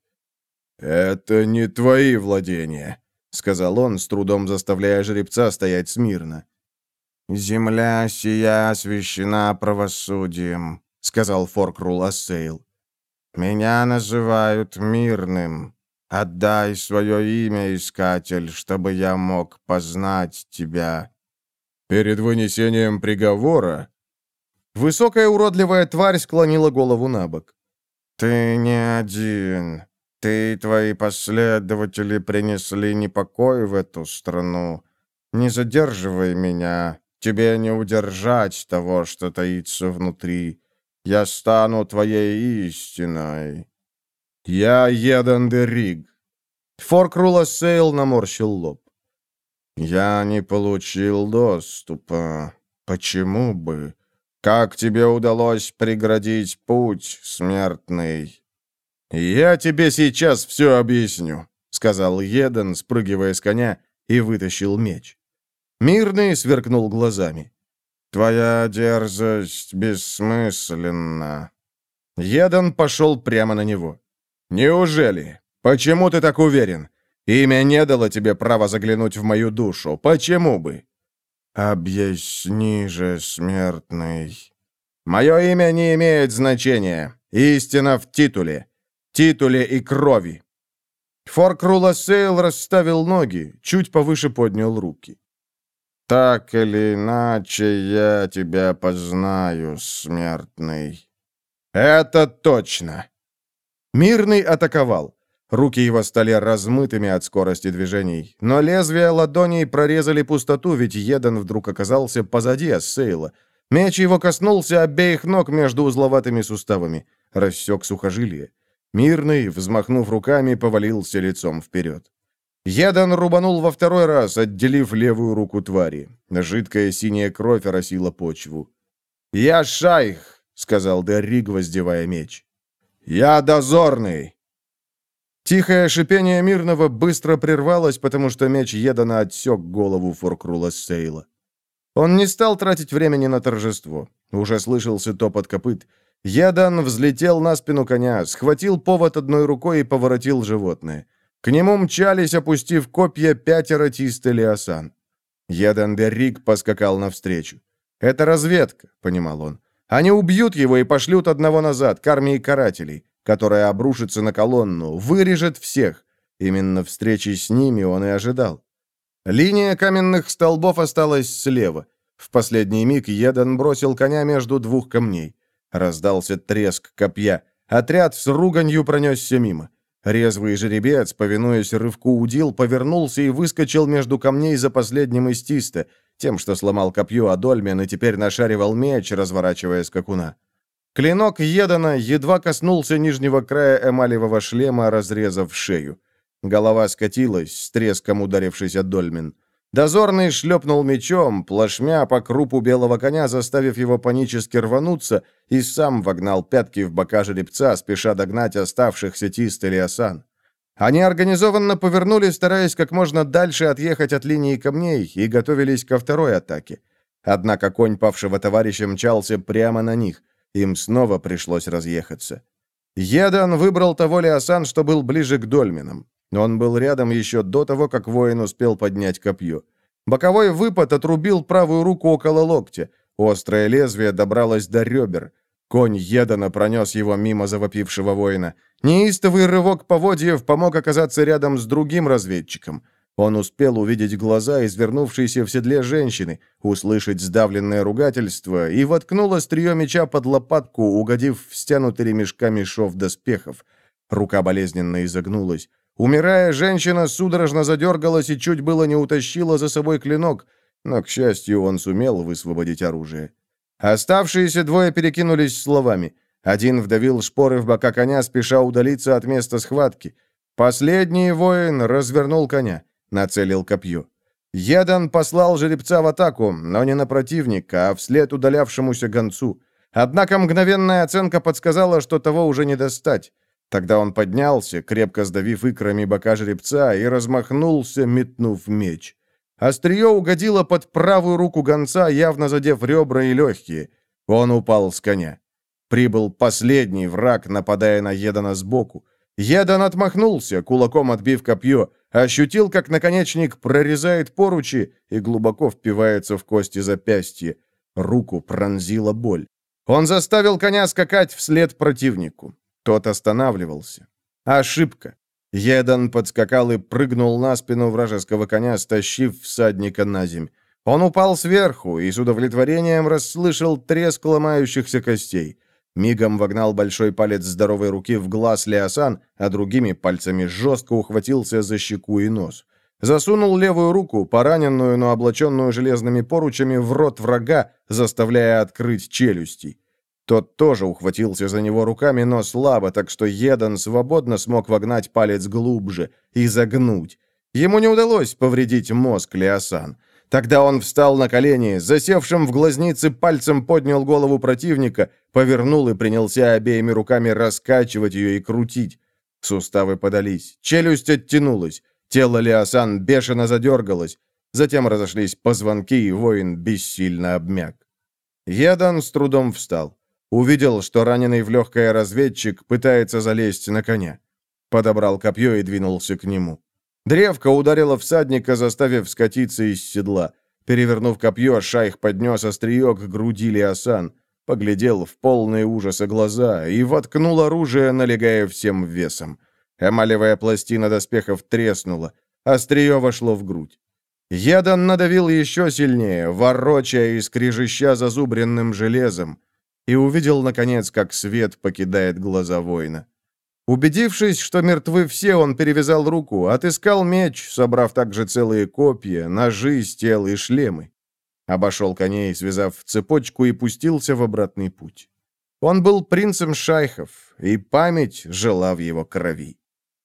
Speaker 2: «Это не твои владения», — сказал он, с трудом заставляя жеребца стоять смирно. «Земля сия освящена правосудием», — сказал Форкрул Ассейл. «Меня называют мирным. Отдай свое имя, искатель, чтобы я мог познать тебя». «Перед вынесением приговора...» Высокая уродливая тварь склонила голову на бок. «Ты не один. Ты и твои последователи принесли непокой в эту страну. Не задерживай меня. Тебе не удержать того, что таится внутри. Я стану твоей истиной. Я Едан-де-Риг». Форкрул Ассейл наморщил лоб. «Я не получил доступа. Почему бы? Как тебе удалось преградить путь, смертный?» «Я тебе сейчас все объясню», — сказал Едан, спрыгивая с коня, и вытащил меч. Мирный сверкнул глазами. «Твоя дерзость бессмысленна». Едан пошел прямо на него. «Неужели? Почему ты так уверен? Имя не дало тебе права заглянуть в мою душу. Почему бы?» «Объясни же, смертный». «Мое имя не имеет значения. Истина в титуле. Титуле и крови». Форкрул Ассейл расставил ноги, чуть повыше поднял руки. «Так или иначе, я тебя познаю, смертный». «Это точно!» Мирный атаковал. Руки его стали размытыми от скорости движений, но лезвия ладоней прорезали пустоту, ведь Едан вдруг оказался позади Ассейла. Меч его коснулся обеих ног между узловатыми суставами, рассек сухожилие. Мирный, взмахнув руками, повалился лицом вперед. Едан рубанул во второй раз, отделив левую руку твари. Жидкая синяя кровь оросила почву. «Я шайх», — сказал де-Риг, воздевая меч. «Я дозорный». Тихое шипение Мирного быстро прервалось, потому что меч Едана отсек голову Форкрула Сейла. Он не стал тратить времени на торжество. Уже слышался топот копыт. Едан взлетел на спину коня, схватил повод одной рукой и поворотил животное. К нему мчались, опустив копья, пятеро Тисте-Лиасан. Едан-де-Риг поскакал навстречу. «Это разведка», — понимал он. «Они убьют его и пошлют одного назад, к армии карателей, которая обрушится на колонну, вырежет всех. Именно встречи с ними он и ожидал». Линия каменных столбов осталась слева. В последний миг Едан бросил коня между двух камней. Раздался треск копья. Отряд с руганью пронесся мимо. Резвый жеребец, повинуясь рывку удил, повернулся и выскочил между камней за последним из Тиста, тем, что сломал копье Адольмен и теперь нашаривал меч, разворачивая скакуна. Клинок Едана едва коснулся нижнего края эмалевого шлема, разрезав шею. Голова скатилась, с треском ударившись о дольмен. Дозорный шлепнул мечом, плашмя по крупу белого коня, заставив его панически рвануться, и сам вогнал пятки в бока жеребца, спеша догнать оставшихся Тист и Лиасан. Они организованно повернули, стараясь как можно дальше отъехать от линии камней, и готовились ко второй атаке. Однако конь павшего товарища мчался прямо на них. Им снова пришлось разъехаться. Едан выбрал того Лиасан, что был ближе к дольменам. Он был рядом еще до того, как воин успел поднять копье. Боковой выпад отрубил правую руку около локтя. Острое лезвие добралось до ребер. Конь Едана пронес его мимо завопившего воина. Неистовый рывок поводьев помог оказаться рядом с другим разведчиком. Он успел увидеть глаза извернувшейся в седле женщины, услышать сдавленное ругательство и воткнул острие меча под лопатку, угодив в стянутый ремешками шов доспехов. Рука болезненно изогнулась. Умирая, женщина судорожно задергалась и чуть было не утащила за собой клинок, но, к счастью, он сумел высвободить оружие. Оставшиеся двое перекинулись словами. Один вдавил шпоры в бока коня, спеша удалиться от места схватки. Последний воин развернул коня, нацелил копье. Едан послал жеребца в атаку, но не на противника, а вслед удалявшемуся гонцу. Однако мгновенная оценка подсказала, что того уже не достать. Тогда он поднялся, крепко сдавив икрами бока жеребца, и размахнулся, метнув меч. Острие угодило под правую руку гонца, явно задев ребра и легкие. Он упал с коня. Прибыл последний враг, нападая на Едана сбоку. Едан отмахнулся, кулаком отбив копье, ощутил, как наконечник прорезает поручи и глубоко впивается в кости запястья. Руку пронзила боль. Он заставил коня скакать вслед противнику. Тот останавливался. Ошибка. Едан подскакал и прыгнул на спину вражеского коня, стащив всадника на земь. Он упал сверху и с удовлетворением расслышал треск ломающихся костей. Мигом вогнал большой палец здоровой руки в глаз Лиасан, а другими пальцами жестко ухватился за щеку и нос. Засунул левую руку, пораненную, но облаченную железными поручами, в рот врага, заставляя открыть челюсти. Тот тоже ухватился за него руками, но слабо, так что Едан свободно смог вогнать палец глубже и загнуть. Ему не удалось повредить мозг Лиасан. Тогда он встал на колени, засевшим в глазнице пальцем поднял голову противника, повернул и принялся обеими руками раскачивать ее и крутить. Суставы подались, челюсть оттянулась, тело Лиасан бешено задергалось. Затем разошлись позвонки, и воин бессильно обмяк. Едан с трудом встал. Увидел, что раненый в легкое разведчик пытается залезть на коня. Подобрал копье и двинулся к нему. Древко ударило всадника, заставив скатиться из седла. Перевернув копье, шайх поднес острие к груди Лиасан, поглядел в полные ужаса глаза и воткнул оружие, налегая всем весом. Эмалевая пластина доспехов треснула. Острие вошло в грудь. Едан надавил еще сильнее, ворочая и скрежеща зазубренным железом, и увидел, наконец, как свет покидает глаза воина. Убедившись, что мертвы все, он перевязал руку, отыскал меч, собрав также целые копья, ножи, стрелы и шлемы. Обошел коней, связав в цепочку, и пустился в обратный путь. Он был принцем шайхов, и память жила в его крови.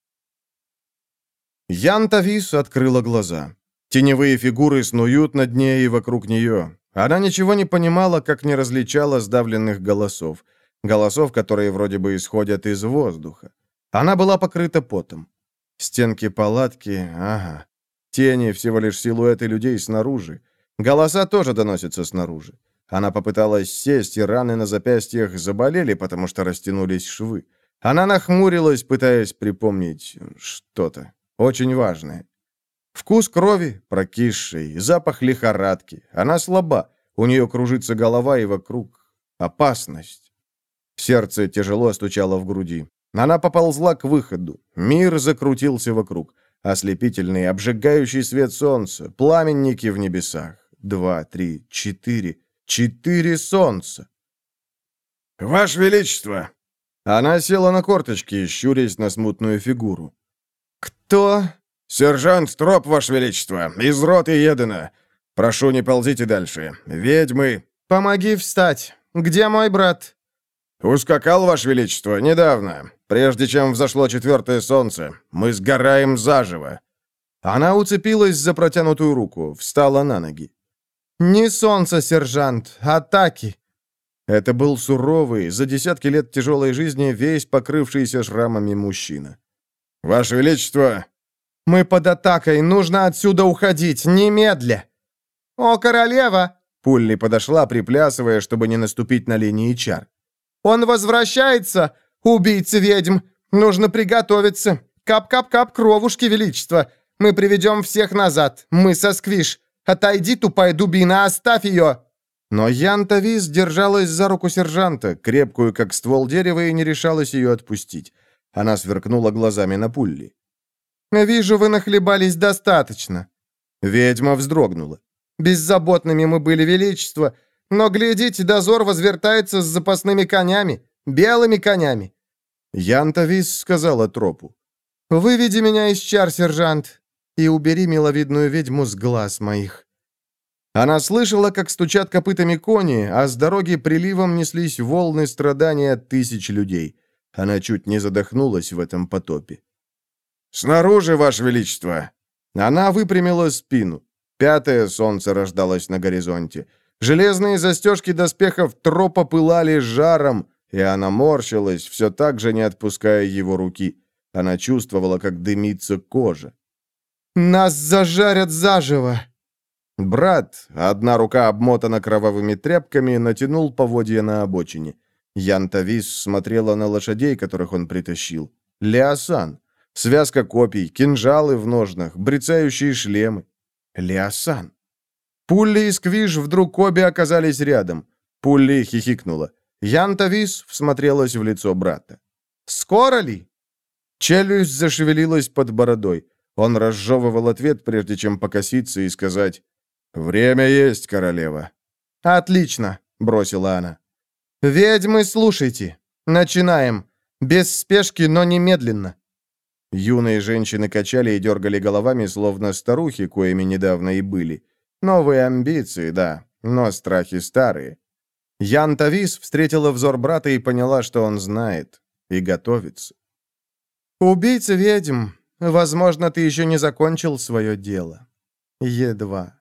Speaker 2: Ян Тавис открыла глаза. Теневые фигуры снуют над ней и вокруг нее. Она ничего не понимала, как не различала сдавленных голосов. Голосов, которые вроде бы исходят из воздуха. Она была покрыта потом. Стенки палатки, ага. Тени всего лишь силуэты людей снаружи. Голоса тоже доносятся снаружи. Она попыталась сесть, и раны на запястьях заболели, потому что растянулись швы. Она нахмурилась, пытаясь припомнить что-то очень важное. Вкус крови, прокисший, запах лихорадки. Она слаба, у нее кружится голова, и вокруг опасность. Сердце тяжело стучало в груди. Она поползла к выходу. Мир закрутился вокруг. Ослепительный, обжигающий свет солнца, пламенники в небесах. Два, три, четыре. Четыре солнца.
Speaker 3: «Ваше Величество!»
Speaker 2: Она села на корточки, щурясь на смутную фигуру. «Кто?»
Speaker 3: «Сержант Троп, Ваше Величество, из роты Едана. Прошу, не ползите дальше. Ведьмы...»
Speaker 2: «Помоги встать. Где мой брат?»
Speaker 3: «Ускакал, Ваше Величество, недавно, прежде чем взошло четвертое солнце. Мы сгораем заживо».
Speaker 2: Она уцепилась за протянутую руку, встала на ноги.
Speaker 3: «Не солнце, сержант, атаки!»
Speaker 2: Это был суровый, за десятки лет тяжелой жизни, весь покрывшийся шрамами мужчина. «Ваше Величество!»
Speaker 3: «Мы под атакой, нужно отсюда уходить, немедля!» «О, королева!»
Speaker 2: Пулли подошла, приплясывая, чтобы не наступить на линии чар.
Speaker 3: «Он возвращается! Убийцы ведьм! Нужно приготовиться! Кап-кап-кап, кровушки, Величество! Мы приведем всех назад! Мы со Сквиш! Отойди, тупая дубина, оставь ее!»
Speaker 2: Но Янта Вис держалась за руку сержанта, крепкую, как ствол дерева, и не решалась ее отпустить. Она сверкнула глазами на Пулли.
Speaker 3: «Вижу, вы нахлебались достаточно».
Speaker 2: Ведьма вздрогнула.
Speaker 3: «Беззаботными мы были, Величество, но, глядите, дозор возвертается с запасными конями, белыми конями».
Speaker 2: Янта Вис сказала Тропу.
Speaker 3: «Выведи меня из чар, сержант, и убери миловидную ведьму с глаз моих».
Speaker 2: Она слышала, как стучат копытами кони, а с дороги приливом неслись волны страдания тысяч людей. Она чуть не задохнулась в этом потопе. «Снаружи, Ваше Величество!» Она выпрямила спину. Пятое солнце рождалось на горизонте. Железные застежки доспехов Тропа пылали жаром, и она морщилась, все так же не отпуская его руки. Она чувствовала, как дымится кожа.
Speaker 3: «Нас зажарят заживо!»
Speaker 2: Брат, одна рука обмотана кровавыми тряпками, натянул поводья на обочине. Янта Вис смотрела на лошадей, которых он притащил. Леосан. Связка копий, кинжалы в ножнах, брецающие шлемы. Леосан. Пулли и Сквиш вдруг обе оказались рядом. Пулли хихикнула. Янта Вис всмотрелась в лицо брата.
Speaker 3: «Скоро ли?»
Speaker 2: Челюсть зашевелилась под бородой. Он разжевывал ответ, прежде чем покоситься и сказать: «Время есть, королева».
Speaker 3: «Отлично», — бросила она. «Ведьмы, слушайте. Начинаем. Без спешки, но немедленно».
Speaker 2: Юные женщины качали и дергали головами, словно старухи, коими недавно и были. Новые амбиции, да, но страхи старые. Янта Вис встретила взор брата и поняла, что он знает и готовится.
Speaker 3: «Убийца ведьм, возможно, ты еще не закончил свое дело. Едва».